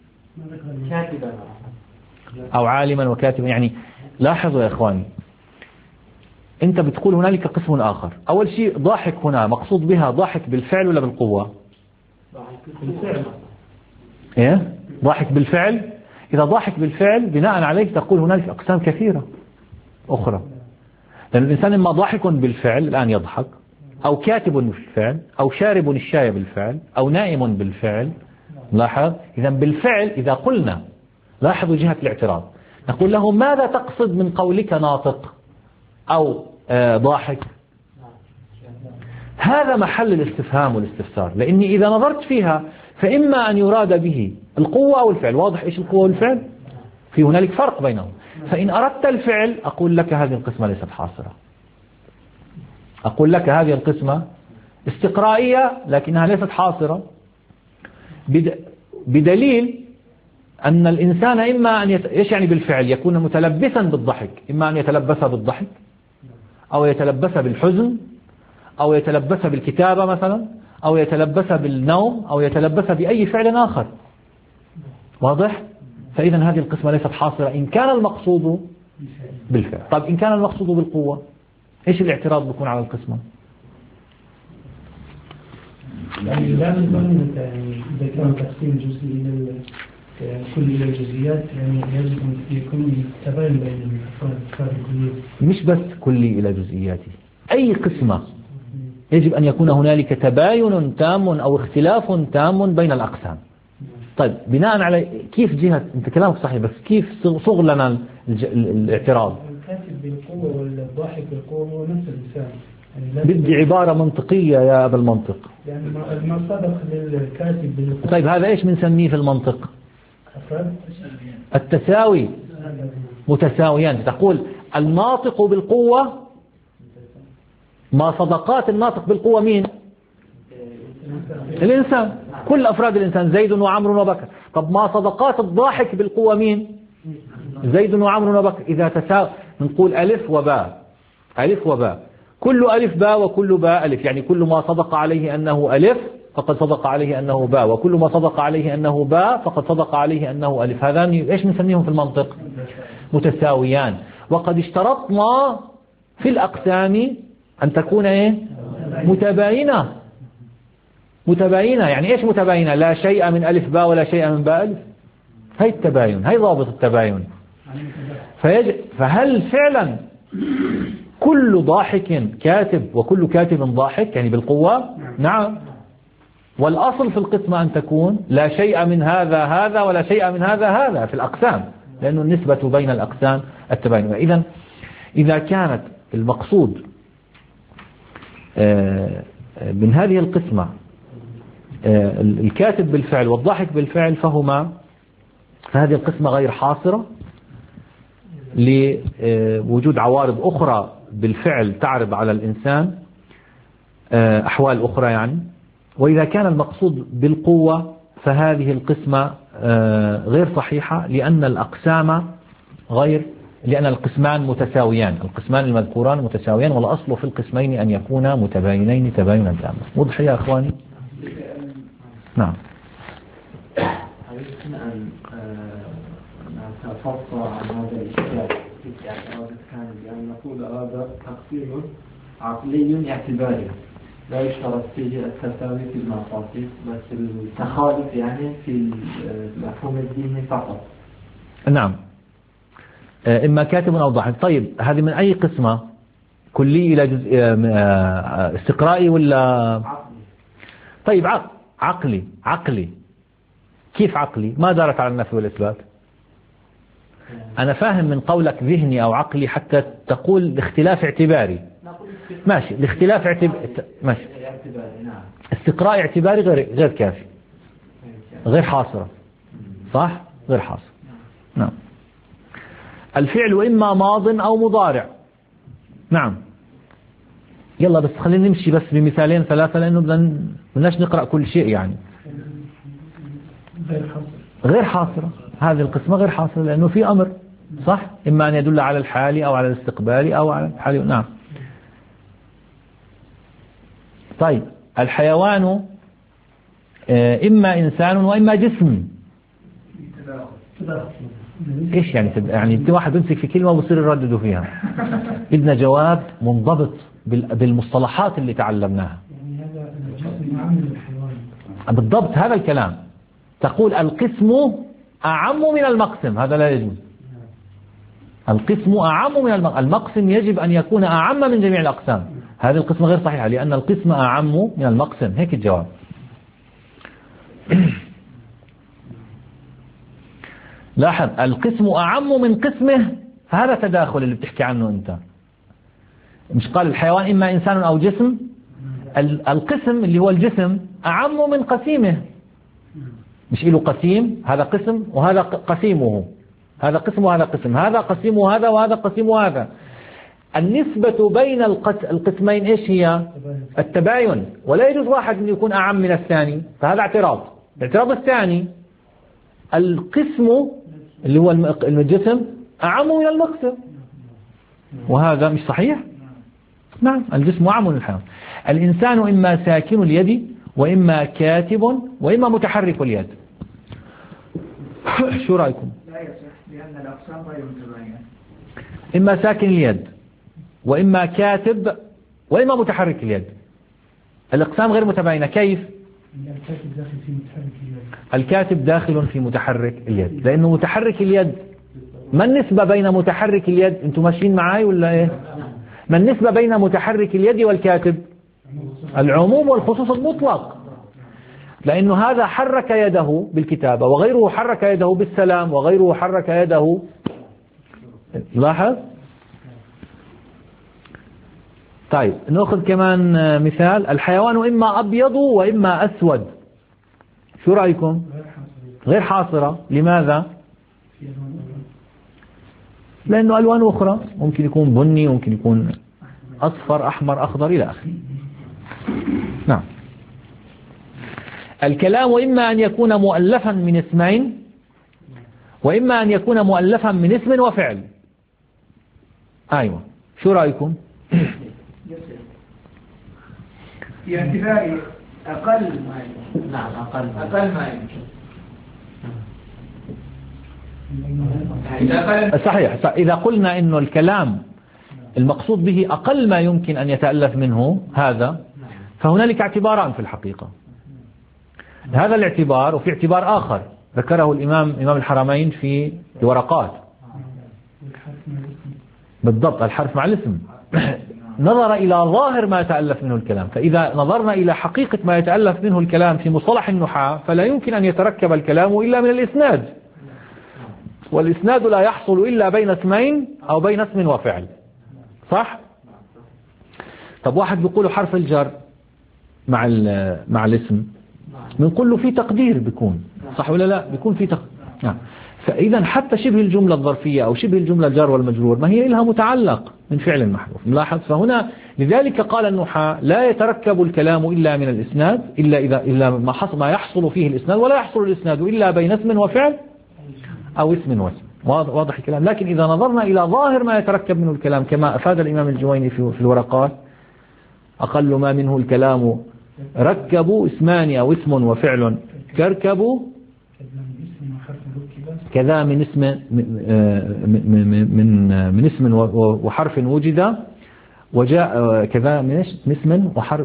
أو عالما وكاتبا؟ يعني لاحظوا يا إخواني، أنت بتقول هنالك قسم آخر. أول شيء ضاحك هنا مقصود بها ضاحك بالفعل ولا بالقوة؟ بالفعل. إيه؟ ضاحك بالفعل. إذا ضاحك بالفعل بناء عليه تقول هنالك أقسام كثيرة. أخرى، لأن الإنسان إما ضاحك بالفعل الآن يضحك، أو كاتب بالفعل، أو شارب الشاي بالفعل، أو نائم بالفعل. لاحظ إذا بالفعل إذا قلنا، لاحظوا جهة الاعتراض، نقول له ماذا تقصد من قولك ناطق أو ضاحك؟ هذا محل الاستفهام والاستفسار، لأني إذا نظرت فيها فإما أن يراد به القوة أو الفعل. واضح إيش القوة والفعل؟ في هنالك فرق بينهم. فإن أردت الفعل أقول لك هذه القسمة ليست حاصرة، أقول لك هذه القسمة استقرائية لكنها ليست حاصرة، بدليل أن الإنسان إما أن إيش يعني بالفعل؟ يكون متلبسا بالضحك، إما أن يتلبس بالضحك أو يتلبس بالحزن أو يتلبس بالكتابة مثلا، أو يتلبس بالنوم، أو يتلبس بأي فعل آخر. واضح؟ فإذا هذه القسمة ليست حاصرة إن كان المقصود بالفعل. طيب إن كان المقصود بالقوة، إيش الاعتراض بيكون على القسمة؟ يعني لا نظن يعني إذا كان تقسيم جزئي إلى كل إلى الجزئيات، يعني يجب أن يكون تباين بين الأفراد الكلية. مش بس كلي إلى جزئياته، أي قسمة يجب أن يكون هنالك تباين تام أو اختلاف تام بين الأقسام. طيب بناء على كيف جهة، أنت كلامك صحيح، بس كيف صغ لنا الاعتراض؟ الكاتب بالقوة والضاحك بالقوة هو نفس الإنسان. يعني بدي عبارة منطقية يا أبا المنطق. يعني ما صدق للكاتب بالقوة. طيب هذا إيش بنسميه في المنطق؟ التساوي، متساويان. تقول الناطق بالقوة، ما صدقات الناطق بالقوة مين؟ الإنسان، كل أفراد الإنسان، زيد وعمر وبكر. طب ما صدقات الضاحك بالقوة مين؟ زيد وعمر وبكر. إذا تساوي نقول ألف وباء، ألف وباء، كل ألف باء وكل باء ألف، يعني كل ما صدق عليه أنه ألف فقد صدق عليه أنه باء، وكل ما صدق عليه أنه باء فقد صدق عليه أنه ألف. هذان إيش نسميهم في المنطق؟ متساويان. وقد اشترطنا في الأقسام أن تكون إيه؟ متباينة. متباينة يعني إيش متباينة؟ لا شيء من ألف باء ولا شيء من باء ألف. هاي التباين، هاي ضابط التباين. فهل فعلا كل ضاحك كاتب وكل كاتب ضاحك يعني بالقوة؟ نعم. والأصل في القسمة أن تكون لا شيء من هذا ولا شيء من هذا في الأقسام، لأنه النسبة بين الأقسام التباين. إذا كانت المقصود من هذه القسمة الكاتب بالفعل والضاحك بالفعل فهذه القسمة غير حاصرة لوجود عوارض أخرى بالفعل تعرض على الإنسان أحوال أخرى يعني. وإذا كان المقصود بالقوة فهذه القسمة غير صحيحة، لأن القسمان متساويان، القسمان المذكوران متساويان، والأصل في القسمين أن يكونا متباينين تباينا تاما. واضح يا أخواني؟ نعم. أردنا أن نتفصل عن هذا الإشكال في الاعتراض الثاني، بأن نقول هذا تقسيم عقلي اعتباري لا يشترط فيه التساوي في المقاصد، بس التخالف يعني في المفهوم الديني فقط. نعم، إما كاتب أو ضاحك. طيب هذه من أي قسمة؟ كلي إلى جزء استقرائي ولا عقلي؟ طيب عقلي. كيف عقلي؟ ما دارت على النفي والإثبات. أنا فاهم من قولك ذهني أو عقلي حتى تقول اختلاف اعتباري. ماشي، الاختلاف ماشي. استقراء اعتباري غير كافي، غير حاصرة. صح؟ غير حاصرة. نعم. الفعل إما ماض أو مضارع. نعم. يلا بس خلينا نمشي بس بمثالين ثلاثة، لأنه بدناش نقرأ كل شيء يعني. غير حاصرة. هذه القسمة غير حاصرة لأنه في أمر، صح؟ إما أن يدل على الحال أو على الاستقبال أو على الحال. نعم. طيب الحيوان إما إنسان وإما جسم. إيش يعني أنت واحد يمسك في كلمة وبصير يردد فيها. بدنا جواب منضبط بالمصطلحات اللي تعلمناها. يعني هذا الجسم أعم من الحيوان. بالضبط هذا الكلام. تقول القسم أعم من المقسم، هذا لا يجوز. القسم أعم من المقسم، يجب أن يكون أعم من جميع الأقسام. هذه القسمة غير صحيحة لأن القسم أعم من المقسم. هيك الجواب. لاحظ القسم أعم من قسمه، هذا تداخل اللي بتحكي عنه أنت. مش قال الحيوان إما إنسان أو جسم؟ القسم اللي هو الجسم أعم من قسيمه. مش له قسيم، هذا قسم وهذا قسيمه، هذا قسم وهذا قسم، هذا قسيم هذا وهذا قسيم هذا. النسبة بين القسمين إيش هي؟ التباين، ولا يجوز واحد أن يكون أعم من الثاني، فهذا اعتراض. الاعتراض الثاني القسم اللي هو الجسم أعم من المقسم، وهذا مش صحيح. نعم الجسم أعم من الحيوان. الإنسان إما ساكن اليد وإما كاتب وإما متحرك اليد. شو رأيكم؟ لا يصح لأن الأقسام غير متباينة. إما ساكن اليد وإما كاتب وإما متحرك اليد، الأقسام غير متباينة. كيف؟ الكاتب داخل في متحرك اليد، لأنه متحرك اليد. ما النسبة بين متحرك اليد؟ أنتم ماشيين معاي ولا إيه؟ ما النسبة بين متحرك اليد والكاتب؟ العموم والخصوص المطلق، لأنه هذا حرك يده بالكتابة وغيره حرك يده بالسلام وغيره حرك يده. لاحظ. طيب نأخذ كمان مثال. الحيوان إما أبيض وإما أسود. شو رأيكم؟ غير حاصرة. لماذا؟ لأنه ألوان أخرى، ممكن يكون بني، ممكن يكون أصفر أحمر أخضر إلى آخره. نعم. الكلام إما أن يكون مؤلفا من اسمين وإما أن يكون مؤلفا من اسم وفعل. أيوة، شو رأيكم؟ في اعتبار أقل ما يمكن. نعم أقل ما يمكن. صحيح. إذا قلنا إنه الكلام المقصود به أقل ما يمكن أن يتألف منه هذا، فهنالك اعتباران في الحقيقة. هذا الاعتبار، وفي اعتبار آخر ذكره إمام الحرمين في الورقات. بالضبط، الحرف مع الاسم. نظر إلى ظاهر ما يتألف منه الكلام. فإذا نظرنا إلى حقيقة ما يتألف منه الكلام في مصطلح النحاة، فلا يمكن أن يتركب الكلام إلا من الإسناد، والإسناد لا يحصل إلا بين اسمين أو بين اسم وفعل. صح؟ طب واحد بيقول حرف الجر مع الاسم، بنقول له في تقدير، بيكون صح ولا لا؟ بيكون في تقدير. نعم. فإذا حتى شبه الجملة الظرفية أو شبه الجملة الجار والمجرور ما هي لها متعلق من فعل محذوف. ملاحظ. فهنا لذلك قال النحاة لا يتركب الكلام إلا من الإسناد، إلا ما يحصل فيه الإسناد، ولا يحصل الإسناد إلا بين اسم وفعل أو اسم واسم. واضح الكلام. لكن إذا نظرنا إلى ظاهر ما يتركب منه الكلام كما أفاد الإمام الجويني في الورقات، أقل ما منه الكلام ركبوا اسمان أو اسم وفعل كركبوا كذا من اسم من اسم وحرف وجد وجاء كذا من اسم وحرف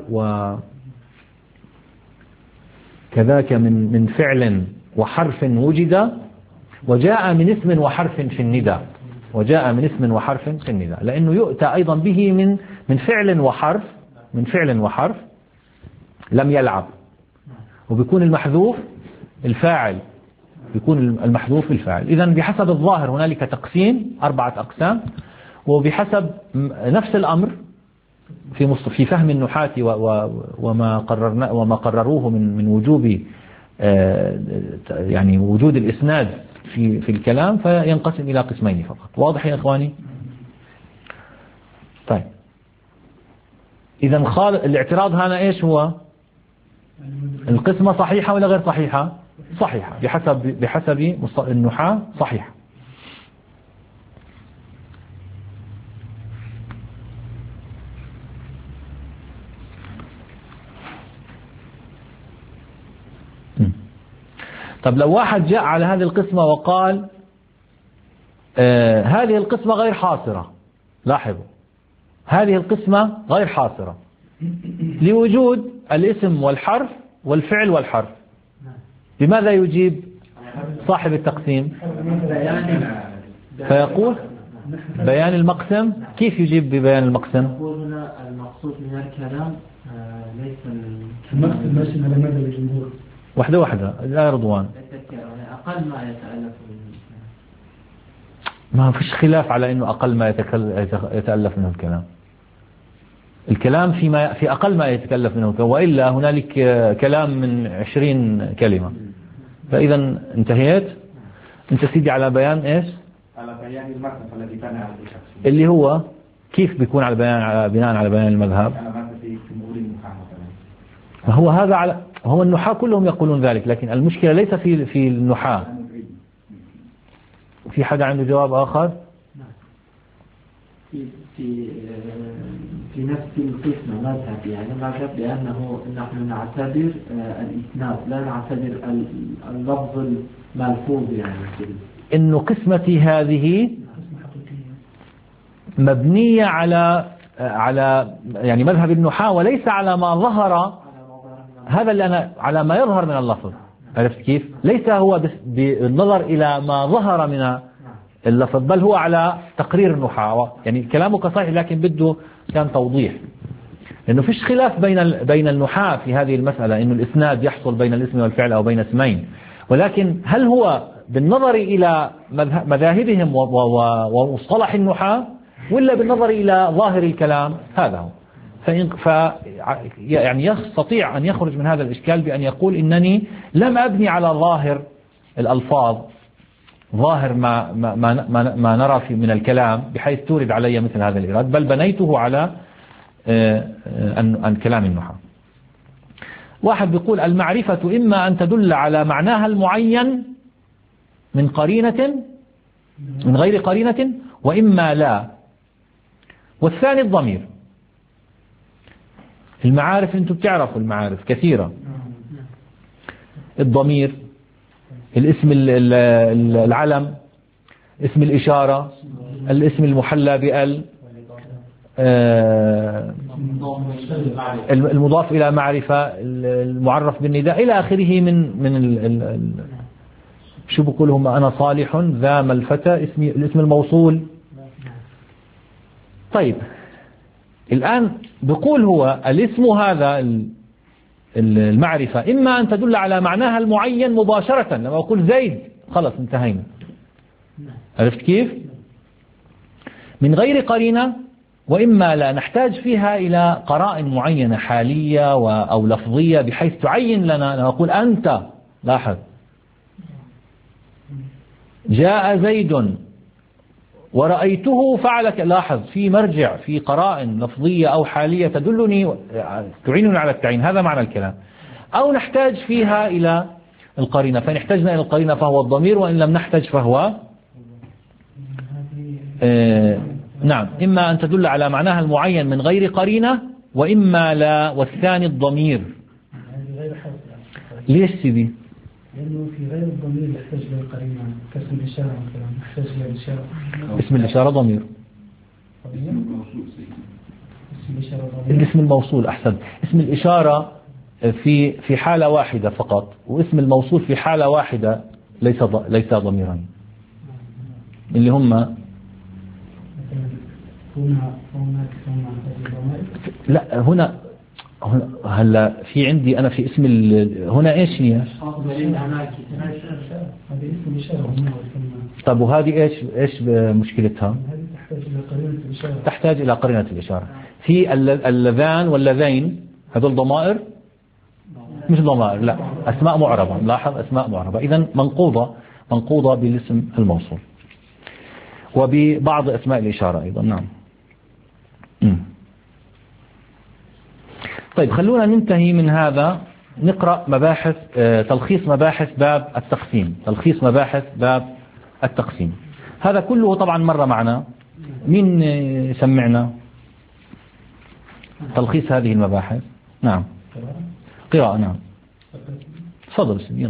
وكذاك من فعل وحرف وجد وجاء من اسم وحرف في الندى. وجاء من اسم وحرف في الندى، لأنه يؤتى أيضا به من فعل وحرف لم يلعب، وبيكون المحذوف الفاعل، بيكون المحذوف الفاعل. إذن بحسب الظاهر هنالك تقسيم 4 أقسام، وبحسب نفس الأمر في فهم النحاة وما قرروه من وجوب يعني وجود الإسناد في الكلام، فينقسم إلى قسمين فقط. واضح يا إخواني؟ طيب إذا الاعتراض هنا إيش هو؟ القسمة صحيحة ولا غير صحيحة؟ صحيحة بحسب النحاة صحيحة. طب لو واحد جاء على هذه القسمة وقال هذه القسمة غير حاصرة، لاحظوا هذه القسمة غير حاصرة لوجود الاسم والحرف والفعل والحرف، بماذا يجيب صاحب التقسيم؟ فيقول بيان المقسم. كيف يجيب ببيان المقسم؟ نقول هنا المقصود من الكلام ليس المقسم ماشي على مدى الجمهور. واحدة لا رضوان. أقل ما يتألف منه. ما فيش خلاف على إنه أقل ما يتألف منه الكلام. الكلام في أقل ما يتكلف منه، وإلا هنالك كلام من 20 كلمة. فإذا انتهيت أنت سيدي على بيان إيش؟ على بيان المقسم الذي كان على التقسيم، اللي هو كيف بيكون على بناء على بيان المذهب. على ما في جمهور النحاة مثلا. ما هو هذا هو النحاة كلهم يقولون ذلك، لكن المشكلة ليس في النحاة. في حدا عنده جواب آخر؟ في نفس القسم مذهب، يعني مذهب لأنه نحن نعتبر الإسناد لا نعتبر اللفظ الملفوظ، يعني إنه قسمتي هذه مبنية على يعني مذهب النحاة، وليس على ما ظهر. هذا اللي أنا على ما يظهر من اللفظ. عرفت كيف؟ ليس هو بالنظر إلى ما ظهر من اللفظ، بل هو على تقرير النحاة. يعني كلامك صحيح، لكن بده كان توضيح، لأنه فيش خلاف بين النحاة في هذه المسألة، إنه الإسناد يحصل بين الاسم والفعل أو بين اسمين، ولكن هل هو بالنظر إلى مذاهبهم ومصطلح النحاة، ولا بالنظر إلى ظاهر الكلام؟ هذا هو. يعني يستطيع أن يخرج من هذا الإشكال بأن يقول إنني لم أبني على ظاهر الألفاظ، ظاهر ما نرى من الكلام بحيث تورد علي مثل هذا الإيراد، بل بنيته على أن كلام النحاة. واحد بيقول المعرفة إما أن تدل على معناها المعين من قرينة من غير قرينة، وإما لا. والثاني الضمير. المعارف أنتم بتعرفوا المعارف كثيرة. الضمير، الاسم العلم، اسم الإشارة، الاسم المحلى بال، المضاف إلى معرفة، المعرف بالنداء إلى آخره من شو بقول هم أنا صالح ذا ما الفتى، الاسم الموصول. طيب الآن بقول هو الاسم هذا المعرفة إما أن تدل على معناها المعين مباشرة، لما أقول زيد خلص انتهينا. عرفت كيف؟ من غير قرينة، وإما لا نحتاج فيها إلى قرائن معينة حالية أو لفظية بحيث تعين لنا. لما أقول أنت، لاحظ جاء زيد ورأيته فعلك، لاحظ في مرجع، في قرائن لفظية أو حالية تدلني تعينني على التعيين. هذا معنى الكلام. أو نحتاج فيها إلى القرينة، فإن احتجنا إلى القرينة فهو الضمير، وإن لم نحتج فهو نعم، إما أن تدل على معناها المعين من غير قرينة، وإما لا. والثاني الضمير. ليش سيدي؟ لأنه في غير الضمير يحتاج إلى القرينة، كاسم الإشارة مثلا يحتاج إلى الإشارة. اسم الإشارة ضمير. الاسم الموصول أحسن. اسم الإشارة في حالة واحدة فقط، واسم الموصول في حالة واحدة ليس ضميرا، اللي هم لا هنا هلا في عندي أنا في اسم هنا إيش هي؟ طب وهذه إيش مشكلتها؟ تحتاج إلى قرينة الإشارة. في اللذان واللذين هذول ضمائر؟ مش ضمائر، لا أسماء معربة. لاحظ أسماء معربة، إذن منقوضة بالاسم الموصول، وببعض أسماء الإشارة أيضا. نعم. طيب خلونا ننتهي من هذا، نقرأ مباحث تلخيص مباحث باب التقسيم. تلخيص مباحث باب التقسيم هذا كله طبعا مرة معنا. مين سمعنا تلخيص هذه المباحث؟ نعم قراءة. نعم تفضل يلا.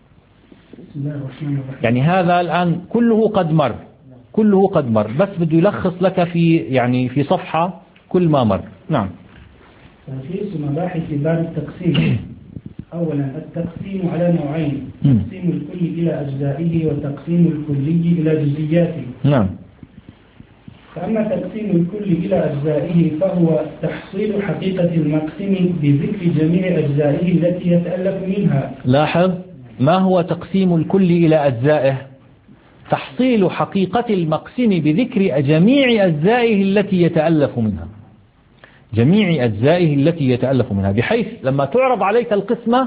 يعني هذا الآن كله قد مر، بس بده يلخص لك في صفحة كل ما مر. نعم. تلخيص مباحث باب التقسيم. أولا التقسيم على نوعين: تقسيم الكل إلى أجزائه، وتقسيم الكلي إلى جزئياته. نعم. فأما تقسيم الكل إلى أجزائه فهو تحصيل حقيقة المقسم بذكر جميع أجزائه التي يتألف منها. لاحظ، ما هو تقسيم الكل إلى أجزائه؟ تحصيل حقيقة المقسم بذكر جميع أجزائه التي يتألف منها، جميع أجزائه التي يتألف منها، بحيث لما تعرض عليك القسمة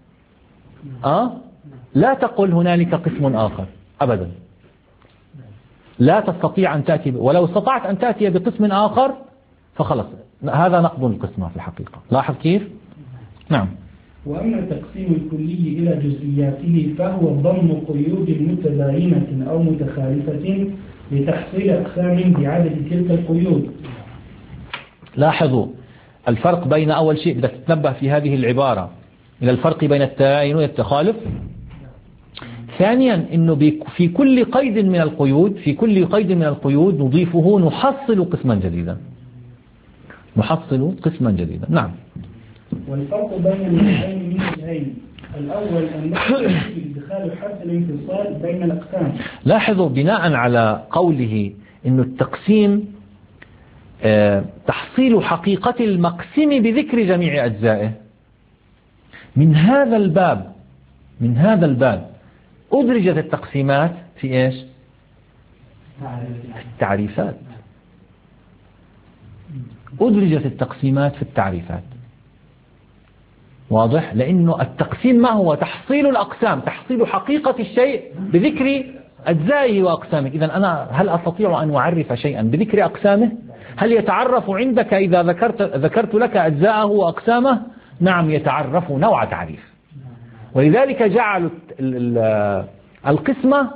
لا تقل هنالك قسم آخر أبدا، لا تستطيع أن تأتي، ولو استطعت أن تأتي بقسم آخر فخلص هذا نقض القسمة في الحقيقة. لاحظ كيف؟ نعم. وأما تقسيم الكلي إلى جزئياته فهو ضم قيود متباينة أو متخالفة لتحصيل أقسام بعدد تلك القيود. لاحظوا الفرق بين، أول شيء بدك تتنبه في هذه العبارة إلى الفرق بين التباين والتخالف. ثانيا أنه في كل قيد من القيود، في كل قيد من القيود نضيفه نحصل قسما جديدا، نحصل قسما جديدا. نعم. والفرق بين النوعين من وجهين، الأول أنه إدخال حرف الانفصال بين الأقسام. لاحظوا بناء على قوله أن التقسيم تحصيل حقيقة المقسم بذكر جميع أجزائه، من هذا الباب أدرجت التقسيمات في إيش؟ في التعريفات. أدرجت التقسيمات في التعريفات. واضح؟ لأنه التقسيم ما هو؟ تحصيل الأقسام، تحصيل حقيقة الشيء بذكر أجزائه وأقسامه. إذن أنا هل أستطيع أن أعرف شيئا بذكر أقسامه؟ هل يتعرف عندك إذا ذكرت لك أجزاءه وأقسامه؟ نعم يتعرف، نوع تعريف. ولذلك جعلوا القسمة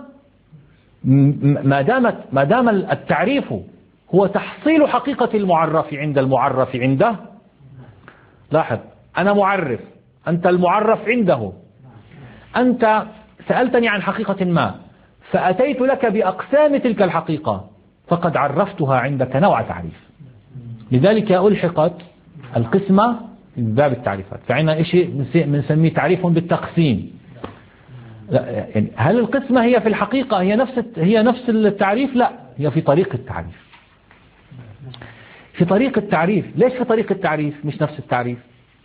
ما دام التعريف هو تحصيل حقيقة المعرف عند المعرف عنده. لاحظ، أنا معرف، أنت المعرف عنده، أنت سألتني عن حقيقة ما فأتيت لك بأقسام تلك الحقيقة فقد عرفتها عندك نوع تعريف. لذلك ألحقت القسمة من باب التعريفات. فعندنا شيء بنسميه تعريف بالتقسيم. يعني هل القسمة هي في الحقيقة هي نفس التعريف؟ لا، هي في طريق التعريف. في طريق التعريف. ليش في طريق التعريف مش نفس التعريف؟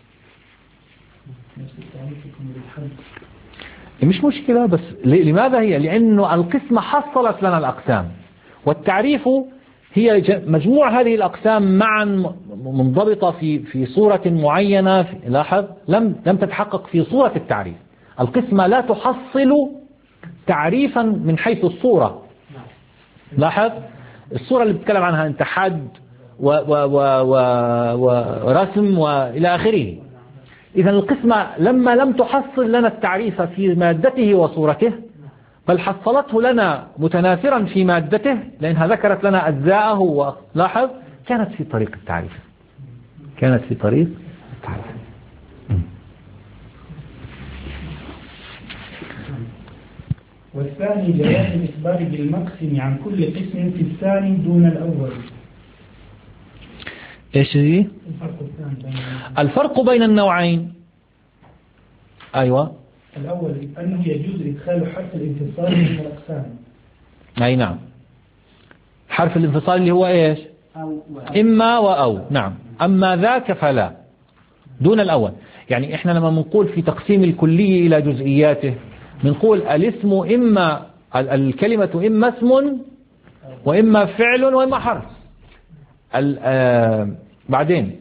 مش مشكلة، بس لماذا هي؟ لأنه القسمة حصلت لنا الأقسام، والتعريف هي مجموع هذه الأقسام معا منضبطة في صورة معينة. لاحظ، لم تتحقق في صورة التعريف. القسمة لا تحصل تعريفا من حيث الصورة. لاحظ، الصورة اللي بتكلم عنها أنت حد ورسم وإلى آخره. إذا القسمة لما لم تحصل لنا التعريف في مادته وصورته، بل حصلته لنا متناثرا في مادته لأنها ذكرت لنا أجزاءه. لاحظ، كانت في طريق التعريف. والثاني جواز الإخبار بالمقسم عن كل قسم في الثاني دون الأول. إيش هي؟ الفرق بين النوعين. أيوة. الأول أنه يجوز إدخال حرف الانفصال من الأقسام. أي نعم، حرف الانفصال اللي هو إيش؟ إما وأو. نعم. أما ذاك فلا، دون الأول. يعني إحنا لما نقول في تقسيم الكلي إلى جزئياته بنقول الاسم إما الكلمة إما اسم وإما فعل وإما حرف. بعدين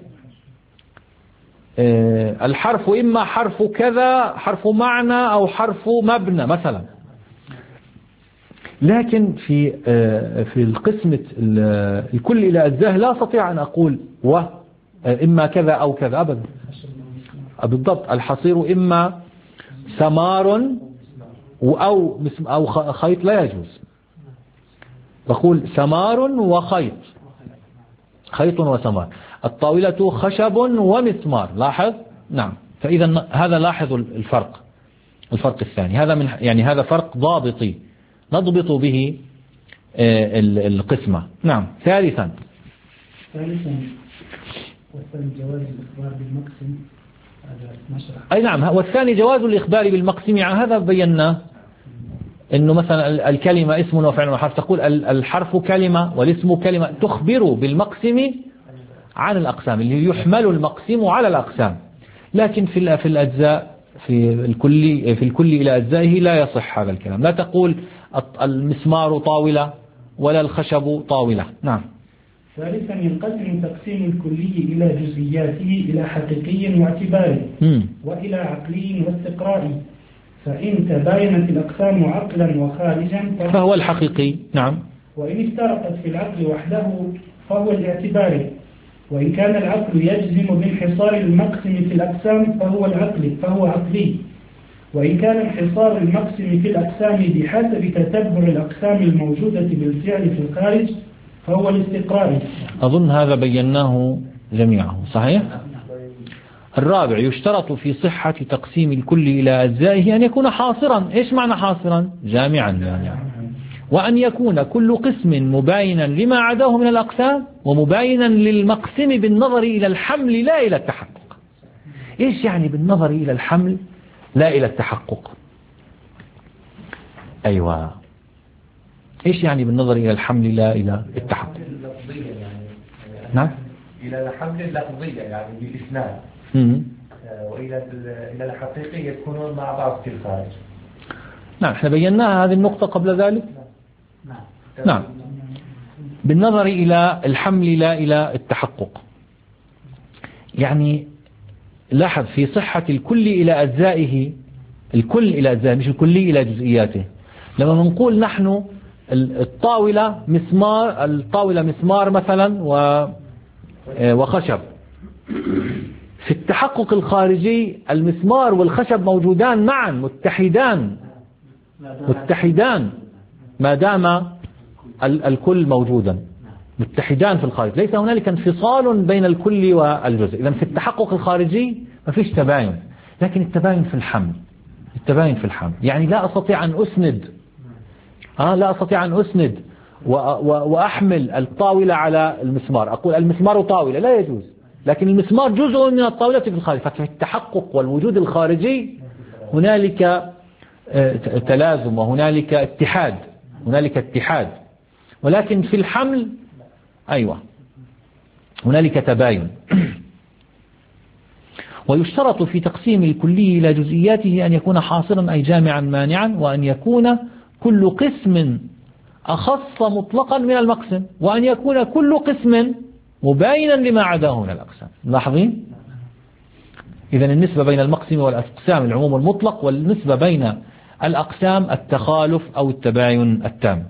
الحرف إما حرف كذا، حرف معنى أو حرف مبنى مثلا. لكن في القسمة الكل إلى أجزاء لا أستطيع أن أقول إما كذا أو كذا أبدا. بالضبط، الحصير إما سمار أو خيط لا يجوز. بقول سمار وخيط، خيط وسمار. الطاولة خشب ومسمار. لاحظ. نعم. فإذا هذا لاحظ الفرق الثاني. هذا فرق ضابطي نضبط به القسمة. نعم. ثالثا والثاني جواز الإخبار بالمقسم. أي نعم. والثاني جواز الإخبار بالمقسم. هذا بيناه إنه مثلا الكلمة اسم وفعل وحرف، تقول الحرف كلمة والاسم كلمة، تخبر بالمقسم عن الأقسام اللي يحمل المقسم على الأقسام. لكن في الأجزاء في الكل إلى أجزائه لا يصح هذا الكلام. لا تقول المسمار طاولة ولا الخشب طاولة. نعم. ثالثا ينقسم تقسيم الكلي إلى جزئياته إلى حقيقي واعتباري وإلى عقلي واستقرائي. فإن تباينت الأقسام عقلا وخارجا فهو الحقيقي. نعم. وإن افترقت في العقل وحده فهو الاعتباري. وإن كان العقل يجزم بانحصار المقسم في الأقسام فهو عقلي. وإن كان انحصار المقسم في الأقسام بحسب تتبع الأقسام الموجودة بالفعل في الخارج فهو الاستقرائي. أظن هذا بيناه جميعه. صحيح؟ الرابع يشترط في صحة تقسيم الكل إلى أجزائه أن يكون حاصرا. إيش معنى حاصرا؟ جامعا يعني. وأن يكون كل قسم مباينا لما عداه من الأقسام ومباينا للمقسم بالنظر إلى الحمل لا إلى التحقق. إيش يعني بالنظر إلى الحمل لا إلى التحقق؟ أيوة، إيش يعني بالنظر إلى الحمل لا إلى التحقق؟ نعم، إلى الحمل اللفظية يعني بالإسناد، وإلى الحقيقي يكونون مع بعض في الخارج. نعم، احنا بيناها هذه النقطة قبل ذلك. نعم، بالنظر إلى الحمل لا إلى التحقق. يعني لاحظ في صحة الكل إلى أجزائه، الكل إلى أجزائه مش الكلي إلى جزئياته. لما نقول نحن الطاولة مسمار مثلا وخشب، في التحقق الخارجي المسمار والخشب موجودان معا متحدان ما دام الكل موجودا، متحدان في الخارج، ليس هنالك انفصال بين الكل والجزء. إذن في التحقق الخارجي ما فيش تباين، لكن التباين في الحمل يعني لا أستطيع أن أسند وأحمل الطاولة على المسمار، أقول المسمار طاولة، لا يجوز، لكن المسمار جزء من الطاولة في الخارج. ففي التحقق والوجود الخارجي هنالك تلازم وهنالك اتحاد، ولكن في الحمل أيوة هنالك تباين. ويشترط في تقسيم الكلي إلى جزئياته أن يكون حاصرا أي جامعا مانعا، وأن يكون كل قسم أخص مطلقا من المقسم، وأن يكون كل قسم مباينا لما عداه من الأقسام. لاحظين؟ إذن النسبة بين المقسم والأقسام العموم المطلق، والنسبة بين الأقسام التخالف أو التباين التام.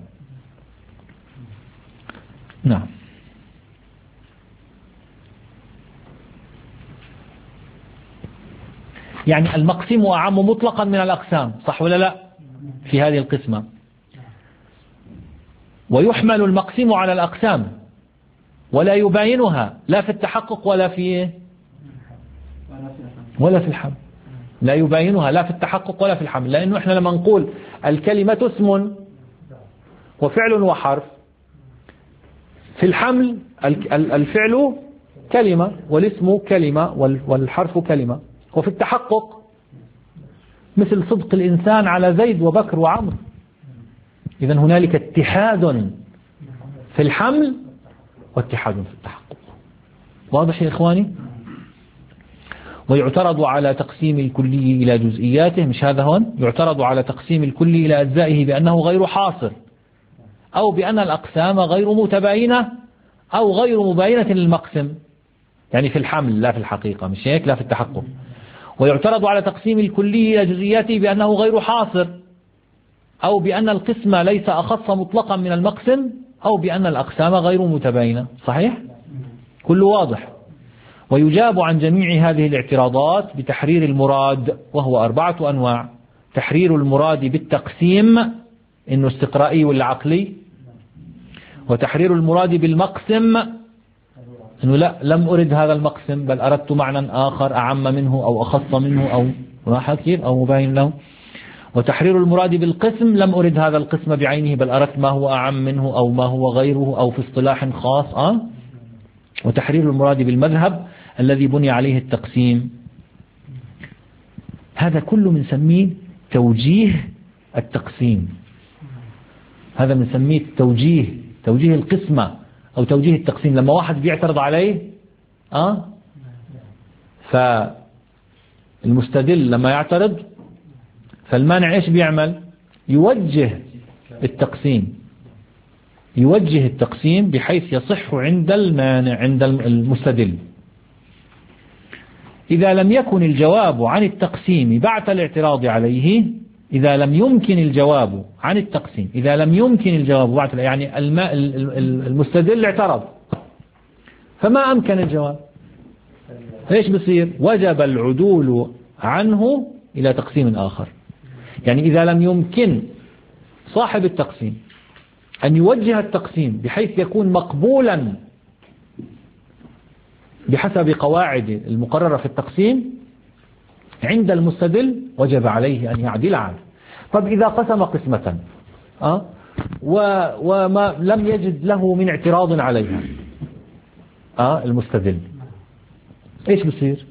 نعم. يعني المقسم أعم مطلقا من الأقسام، صح ولا لا؟ في هذه القسمة. ويحمل المقسم على الأقسام ولا يباينها لا في التحقق ولا في الحمل. لا يباينها لا في التحقق ولا في الحمل، لأنه إحنا لما نقول الكلمة اسم وفعل وحرف، في الحمل الفعل كلمة والاسم كلمة والحرف كلمة، وفي التحقق مثل صدق الإنسان على زيد وبكر وعمر. إذن هنالك اتحاد في الحمل واتحاد في التحقق. واضح يا إخواني؟ ويعترض على تقسيم الكلي إلى جزئياته، مش هذا هون، يعترض على تقسيم الكلي إلى أجزائه بأنه غير حاصر، أو بأن الأقسام غير متباينة أو غير مباينة للمقسم، يعني في الحمل لا في الحقيقة، مش هيك، لا في التحقق. ويعترض على تقسيم الكلي إلى جزئياته بأنه غير حاصر، أو بأن القسم ليس أخص مطلقا من المقسم، أو بأن الأقسام غير متباينة. صحيح؟ كله واضح. ويجاب عن جميع هذه الاعتراضات بتحرير المراد، وهو 4 أنواع: تحرير المراد بالتقسيم إنه استقرائي ولا عقلي، وتحرير المراد بالمقسم إنه لا، لم أرد هذا المقسم بل أردت معنى آخر أعم منه أو أخص منه أو راح كيف أو مباين له. وتحرير المراد بالقسم، لم أرد هذا القسم بعينه بل أردت ما هو أعم منه أو ما هو غيره أو في اصطلاح خاص. وتحرير المراد بالمذهب الذي بني عليه التقسيم. هذا كله بنسميه توجيه التقسيم. هذا بنسميه توجيه القسمة أو توجيه التقسيم. لما واحد بيعترض عليه فالمستدل لما يعترض فالمانع إيش بيعمل؟ يوجه التقسيم بحيث يصح عند المانع عند المستدل. إذا لم يكن الجواب عن التقسيم بعد الاعتراض عليه، إذا لم يمكن الجواب عن التقسيم، إذا لم يمكن الجواب بعد، يعني المستدل اعترض فما أمكن الجواب، إيش بصير؟ وجب العدول عنه إلى تقسيم آخر. يعني إذا لم يمكن صاحب التقسيم أن يوجه التقسيم بحيث يكون مقبولا بحسب قواعد المقررة في التقسيم عند المستدل، وجب عليه أن يعدل عنه. طب إذا قسم قسمة وما لم يجد له من اعتراض عليها المستدل، إيش بصير؟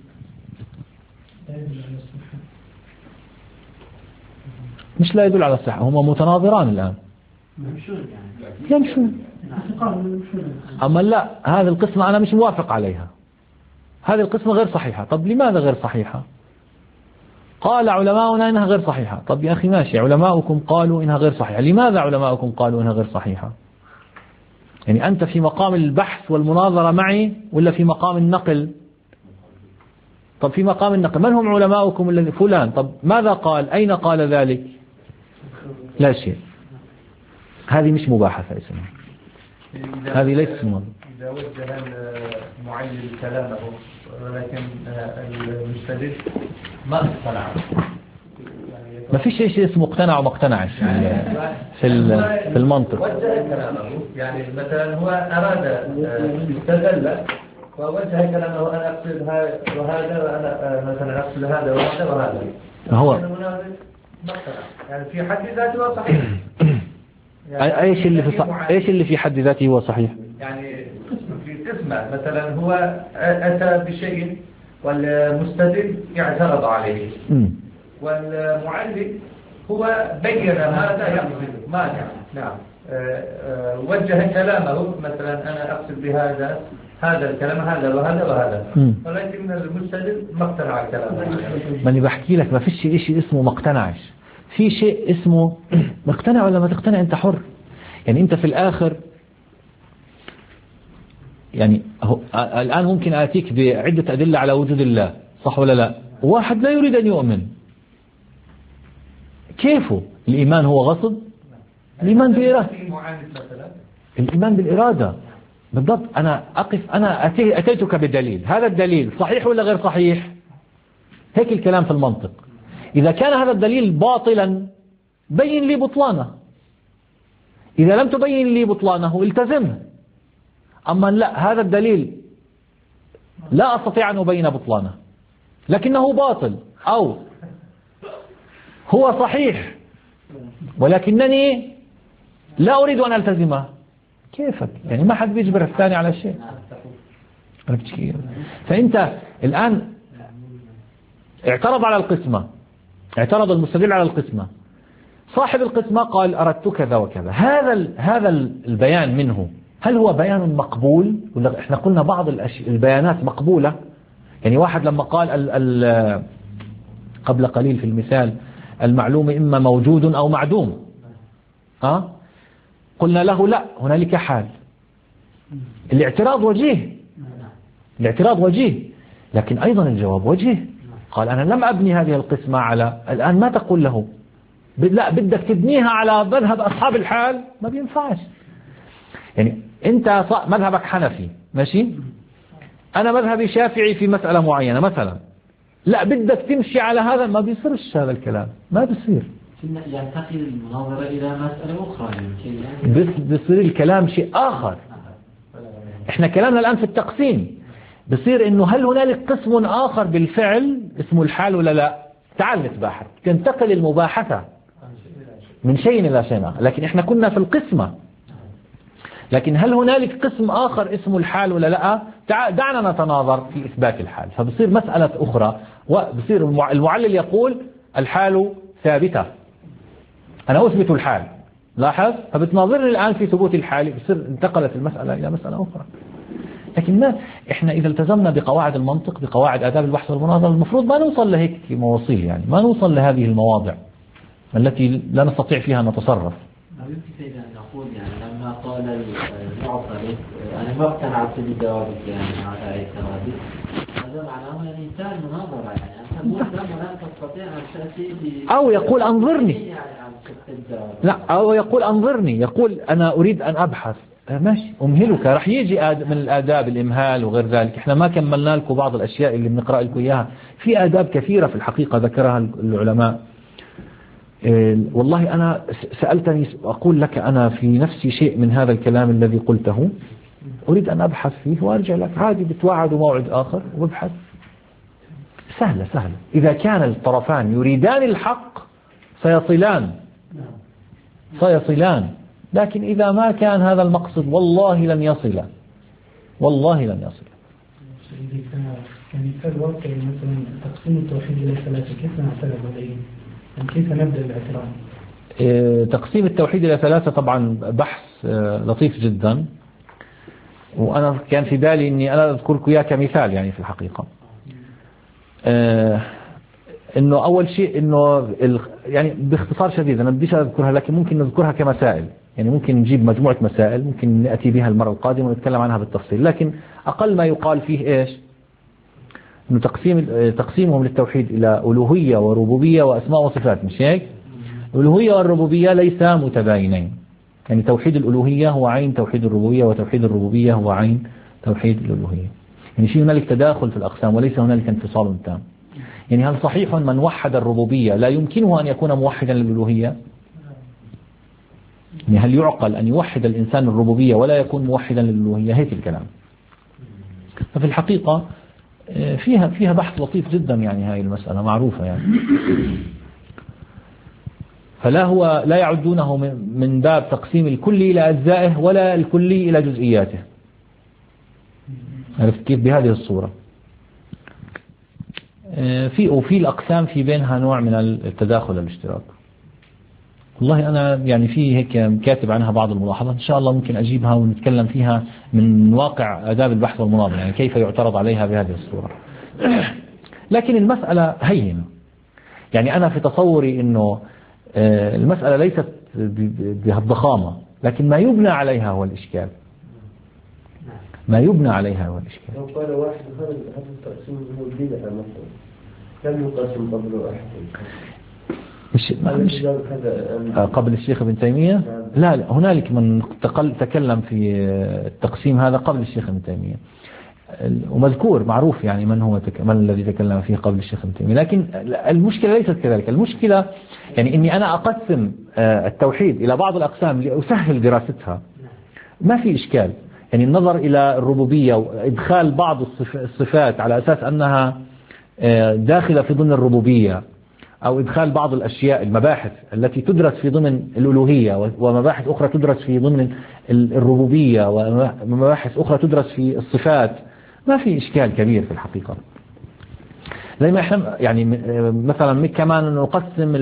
مش لا يدل على الصحة، هما متناظران الآن يمشون. أما لا، هذه القسمة أنا مش موافق عليها، هذه القسمة غير صحيحة. طب لماذا غير صحيحة؟ قال علماؤنا إنها غير صحيحة. طب يا أخي ماشي، علماؤكم قالوا إنها غير صحيحة، لماذا علماؤكم قالوا إنها غير صحيحة؟ يعني أنت في مقام البحث والمناظرة معي ولا في مقام النقل؟ طب في مقام النقل، من هم علماؤكم الذي فلان؟ طب ماذا قال؟ أين قال ذلك؟ لا شيء. هذه مش مباحثة اسمها، هذه ليست مناظرة. إذا وجه المعلم كلامه ولكن المستدل ما اقتنع، ما فيش شيء اسمه اقتنع وما اقتنعش في المنطق. وجه كلامه، يعني مثلا هو أراد استدل ووجه كلامه أنا أقصد وهذا وأنا مثلا أقصد هذا وهذا وهذا، هو يعني في حد ذاته صحيح. يعني ايش اللي في حد ذاته هو صحيح؟ يعني في قسمة مثلا هو أتى بشيء والمستدل اعترض عليه، والمعلم هو بين ماذا يقصد ماذا. نعم. وجه كلامه مثلا أنا أقصد بهذا هذا الكلام هذا وهذا وهذا، ولكن المستدل ما اقتنع كلامه. ماني بحكي لك ما فيش شيء اسمه ما اقتنعش، في شيء اسمه مقتنع ولا ما تقتنع، انت حر. يعني انت في الاخر يعني الان ممكن اتيك بعدة ادلة على وجود الله، صح ولا لا؟ واحد لا يريد ان يؤمن، كيفه؟ الايمان هو غصب؟ الايمان بالإرادة، الايمان بالإرادة بالضبط. انا اتيتك بدليل، هذا الدليل صحيح ولا غير صحيح؟ هيك الكلام في المنطق. إذا كان هذا الدليل باطلا بين لي بطلانه، إذا لم تبين لي بطلانه التزمه. أما لا، هذا الدليل لا أستطيع أن أبين بطلانه لكنه باطل، أو هو صحيح ولكنني لا أريد أن ألتزمه، كيفك؟ يعني ما حد بيجبر الثاني على شيء. فأنت الآن اعترض على القسمة، اعترض المستدل على القسمة، صاحب القسمة قال أردت كذا وكذا، هذا البيان منه هل هو بيان مقبول؟ ولا احنا قلنا بعض البيانات مقبولة. يعني واحد لما قال قبل قليل في المثال المعلوم إما موجود أو معدوم، قلنا له لا، هنالك حال. الاعتراض وجيه، لكن أيضا الجواب وجيه. قال أنا لم أبني هذه القسمة على، الآن ما تقول له لا بدك تبنيها على مذهب أصحاب الحال، ما بينفعش. يعني أنت مذهبك حنفي ماشي، أنا مذهبي شافعي في مسألة معينة مثلا، لا بدك تمشي على هذا، ما بيصيرش هذا الكلام، ما بيصير. ينتقل المناظرة إلى مسألة أخرى بيصير الكلام شيء آخر. احنا كلامنا الآن في التقسيم، بصير انه هل هنالك قسم آخر بالفعل اسمه الحال ولا لا؟ تعال نتباحث، تنتقل المباحثة من شيء إلى شيء آخر. لكن احنا كنا في القسمة، لكن هل هنالك قسم آخر اسمه الحال ولا لا؟ دعنا نتناظر في إثبات الحال، فبصير مسألة أخرى، وبصير المعلل يقول الحال ثابتة، أنا أثبت الحال، لاحظ؟ فبتناظرني الآن في ثبوت الحالي، بصير انتقلت المسألة إلى مسألة أخرى. لكن ما إحنا إذا التزمنا بقواعد المنطق، بقواعد آداب البحث والمناظرة، المفروض ما نوصل لهيك مواصيل، يعني ما نوصل لهذه المواضع التي لا نستطيع فيها أن نتصرف. يمكن سيدنا أن نقول يعني لما قال المعترض أنا ما اقتنعت بجوابك يعني على اعتراضي، هذا معناه يعني إنسان مناظرة، يعني أنت لا تستطيع أن تأتي أو يقول أنظرني، لا أو يقول أنظرني، يقول أنا أريد أن أبحث، ماشي أمهلك، رح يجي من الآداب الإمهال وغير ذلك. إحنا ما كملنا لكم بعض الأشياء اللي بنقرأ لكم إياها، في آداب كثيرة في الحقيقة ذكرها العلماء. والله أنا سألتني أقول لك أنا في نفسي شيء من هذا الكلام الذي قلته أريد أن أبحث فيه وأرجع لك، عادي بتوعد موعد آخر وببحث. سهلة سهلة، إذا كان الطرفان يريدان الحق سيصلان، لكن إذا ما كان هذا المقصد والله لن يصل، والله لن يصل. كمثال واقعي مثلا تقسيم التوحيد إلى ثلاثة، كيف نعترض عليه؟ كيف نبدأ الاعتراض؟ تقسيم التوحيد إلى ثلاثة طبعا بحث لطيف جدا، وأنا كان في بالي أني أنا أذكرك إياه كمثال يعني في الحقيقة. إنه أول شيء إنه يعني باختصار شديد أنا بديش أذكرها، لكن ممكن نذكرها كمسائل، يعني ممكن نجيب مجموعة مسائل ممكن نأتي بها المرة القادمة ونتكلم عنها بالتفصيل. لكن أقل ما يقال فيه إيش؟ إنه تقسيمهم للتوحيد إلى ألوهية وربوبية وأسماء وصفات، مش هيك؟ الألوهية والربوبية ليس متباينين، يعني توحيد الألوهية هو عين توحيد الربوبية، وتوحيد الربوبية هو عين توحيد الألوهية. يعني في هنالك تداخل في الأقسام وليس هنالك انفصال تام. يعني هل صحيح من وحد الربوبية لا يمكنه أن يكون موحدا للألوهية؟ يعني هل يعقل أن يوحد الإنسان الربوبية ولا يكون موحدا للألوهية؟ هيك الكلام. ففي الحقيقة فيها بحث لطيف جدا، يعني هاي المسألة معروفة يعني. لا يعدونه من باب تقسيم الكلي إلى أجزائه ولا الكلي إلى جزئياته. عرفت كيف؟ بهذه الصورة. وفي الأقسام في بينها نوع من التداخل الاشتراك. والله أنا يعني في هيك كاتب عنها بعض الملاحظات، إن شاء الله ممكن أجيبها ونتكلم فيها من واقع آداب البحث والمناظرة، يعني كيف يعترض عليها بهذه الصورة. لكن المسألة هينة، يعني أنا في تصوري إنه المسألة ليست بهالضخامة، لكن ما يبنى عليها هو الإشكال. ما يبنى عليها هو الإشكال. لو قال واحد هذا التقسيم هو البدعة مثلا لم يقسم قبل واحد، مش قبل الشيخ ابن تيمية؟ لا هنالك من تكلم في التقسيم هذا قبل الشيخ ابن تيمية، ومذكور معروف يعني من الذي تكلم فيه قبل الشيخ ابن تيمية. لكن المشكلة ليست كذلك، المشكلة يعني إني أنا أقسم التوحيد إلى بعض الأقسام لأسهل دراستها، ما في إشكال. يعني النظر إلى الربوبية وإدخال بعض الصفات على أساس أنها داخلة في ضمن الربوبية، أو إدخال بعض الأشياء المباحث التي تدرس في ضمن الألوهية ومباحث أخرى تدرس في ضمن الربوبية ومباحث أخرى تدرس في الصفات، ما في إشكال كبير في الحقيقة. زي ما احنا يعني مثلا كمان نقسم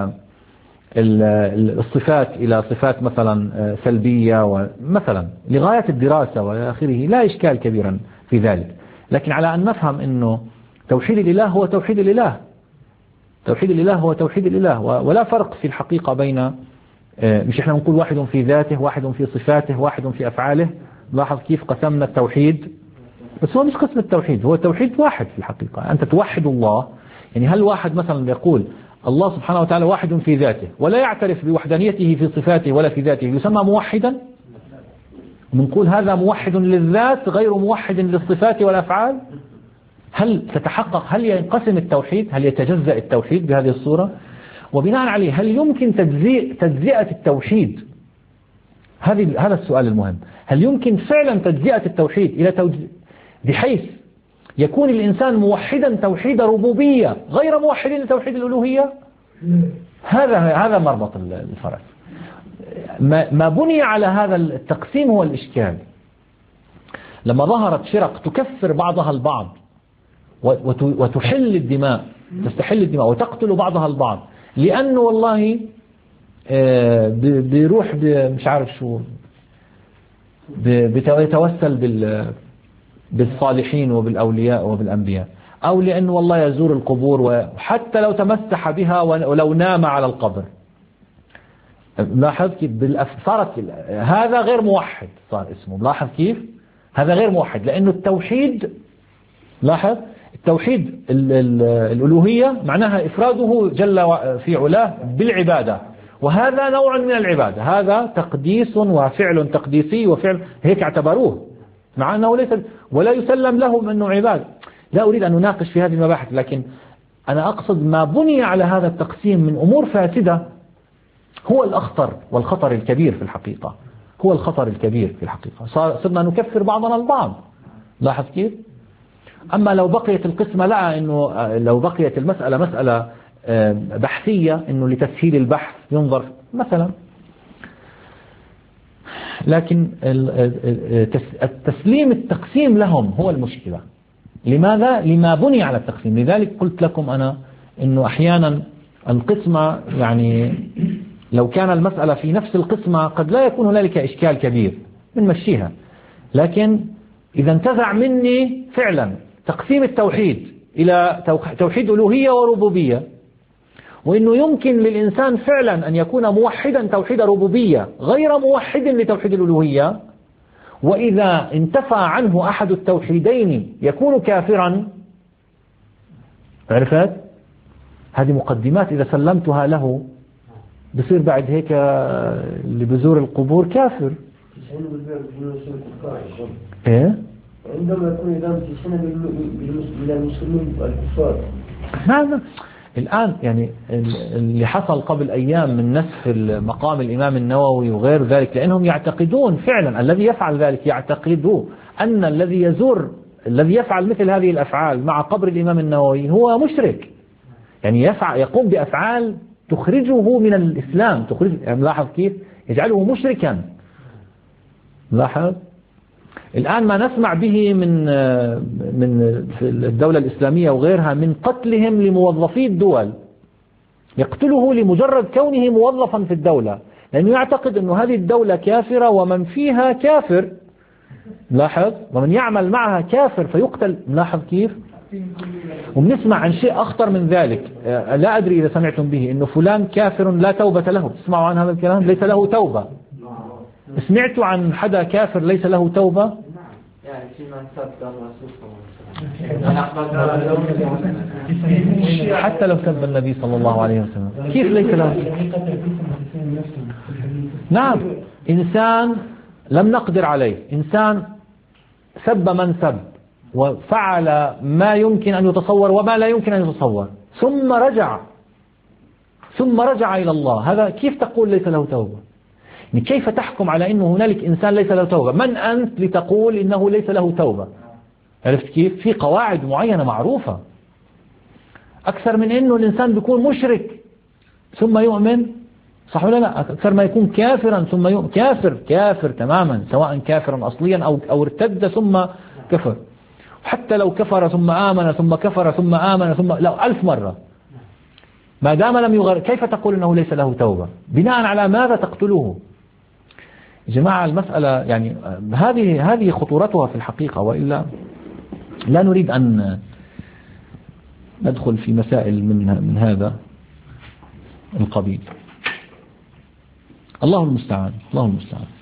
الصفات إلى صفات مثلا سلبية ومثلا لغاية الدراسة وإلى آخره، لا إشكال كبيرا في ذلك. لكن على أن نفهم أنه توحيد الإله هو توحيد الإله، توحيد الإله هو توحيد الإله، ولا فرق في الحقيقة بين مش احنا نقول واحد في ذاته، واحد في صفاته، واحد في أفعاله. لاحظ كيف قسمنا التوحيد، بس هو مش قسم التوحيد، هو توحيد واحد في الحقيقة. أنت توحد الله، يعني هل واحد مثلا يقول الله سبحانه وتعالى واحد في ذاته ولا يعترف بوحدانيته في صفاته ولا في ذاته، يسمى موحدا؟ نقول هذا موحد للذات غير موحد للصفات والأفعال. هل تتحقق، هل ينقسم التوحيد، هل يتجزأ التوحيد بهذه الصورة؟ وبناء عليه هل يمكن تجزئة التوحيد؟ هذا السؤال المهم. هل يمكن فعلا تجزئة التوحيد إلى بحيث يكون الإنسان موحدا توحيد ربوبية غير موحد لتوحيد الألوهية؟ هذا مربط الفرس. ما بني على هذا التقسيم هو الإشكال. لما ظهرت فرق تكفر بعضها البعض وتحل الدماء، تستحل الدماء وتقتل بعضها البعض، لأنه والله بيروح مش عارف شو بيتوسل بالصالحين وبالأولياء وبالأنبياء، أو لأنه والله يزور القبور، وحتى لو تمسح بها ولو نام على القبر. لاحظ كيف صارت هذا غير موحد، صار اسمه، لاحظ كيف هذا غير موحد، لأنه التوحيد، لاحظ التوحيد الألوهية معناها إفراده جل في علاه بالعبادة، وهذا نوع من العبادة، هذا تقديس وفعل تقديسي وفعل هيك اعتبروه، مع أنه ليس ولا يسلم لهم أنه عبادة. لا أريد أن نناقش في هذه المباحث، لكن أنا أقصد ما بني على هذا التقسيم من أمور فاسدة هو الأخطر والخطر الكبير في الحقيقة، هو الخطر الكبير في الحقيقة. صرنا نكفر بعضنا البعض، لاحظ كيف. أما لو بقيت القسمة لا، إنه لو بقيت المسألة مسألة بحثية، إنه لتسهيل البحث ينظر مثلا، لكن التقسيم لهم هو المشكلة. لماذا؟ لما بني على التقسيم. لذلك قلت لكم أنا إنه أحيانا القسمة، يعني لو كان المسألة في نفس القسمة قد لا يكون هنالك إشكال كبير بنمشيها، لكن إذا انتزع مني فعلا تقسيم التوحيد إلى توحيد ألوهية وربوبية، وإنه يمكن للإنسان فعلا أن يكون موحدا توحيد ربوبية غير موحد لتوحيد الألوهية، وإذا انتفى عنه أحد التوحيدين يكون كافرا. عرفت؟ هذه مقدمات إذا سلمتها له بصير بعد هيك اللي بزور القبور كافر. إيه؟ عندما يكون إذا تسنى بالمسلمين والكفار. نعم. الآن يعني اللي حصل قبل أيام من نسخ مقام الإمام النووي وغير ذلك، لأنهم يعتقدون فعلا الذي يفعل ذلك يعتقدوا أن الذي يفعل مثل هذه الأفعال مع قبر الإمام النووي هو مشرك، يعني يقوم بأفعال تخرجه من الإسلام، يعني لاحظ كيف يجعله مشركا. لاحظ الآن ما نسمع به من الدولة الإسلامية وغيرها من قتلهم لموظفي الدول، يقتله لمجرد كونه موظفا في الدولة، لأنه يعتقد أن هذه الدولة كافرة ومن فيها كافر. لاحظ، ومن يعمل معها كافر فيقتل. لاحظ كيف. وبنسمع عن شيء أخطر من ذلك، لا أدري إذا سمعتم به، إنه فلان كافر لا توبة له. تسمعوا عن هذا الكلام؟ ليس له توبة. سمعتوا عن حدا كافر ليس له توبة؟ يعني في من سب الرسول صلى الله عليه وسلم، حتى لو سب النبي صلى الله عليه وسلم كيف ليس له؟ نعم، إنسان لم نقدر عليه، إنسان سب من سب وفعل ما يمكن أن يتصور وما لا يمكن أن يتصور، ثم رجع إلى الله، هذا كيف تقول ليس له توبة؟ يعني كيف تحكم على أنه هنالك إنسان ليس له توبة؟ من أنت لتقول إنه ليس له توبة؟ عرفت كيف؟ في قواعد معينة معروفة، أكثر من أنه الإنسان بيكون مشرك ثم يؤمن، صح ولا لا؟ أكثر ما يكون كافرا ثم يؤمن، كافر تماما، سواء كافرا أصليا أو ارتد ثم كفر. حتى لو كفر ثم آمن ثم كفر ثم آمن ثم 1000 مرة، ما دام لم يغير، كيف تقول أنه ليس له توبة؟ بناء على ماذا تقتله؟ يا جماعة المسألة يعني هذه خطورتها في الحقيقة، وإلا لا نريد أن ندخل في مسائل من هذا القبيل. الله المستعان.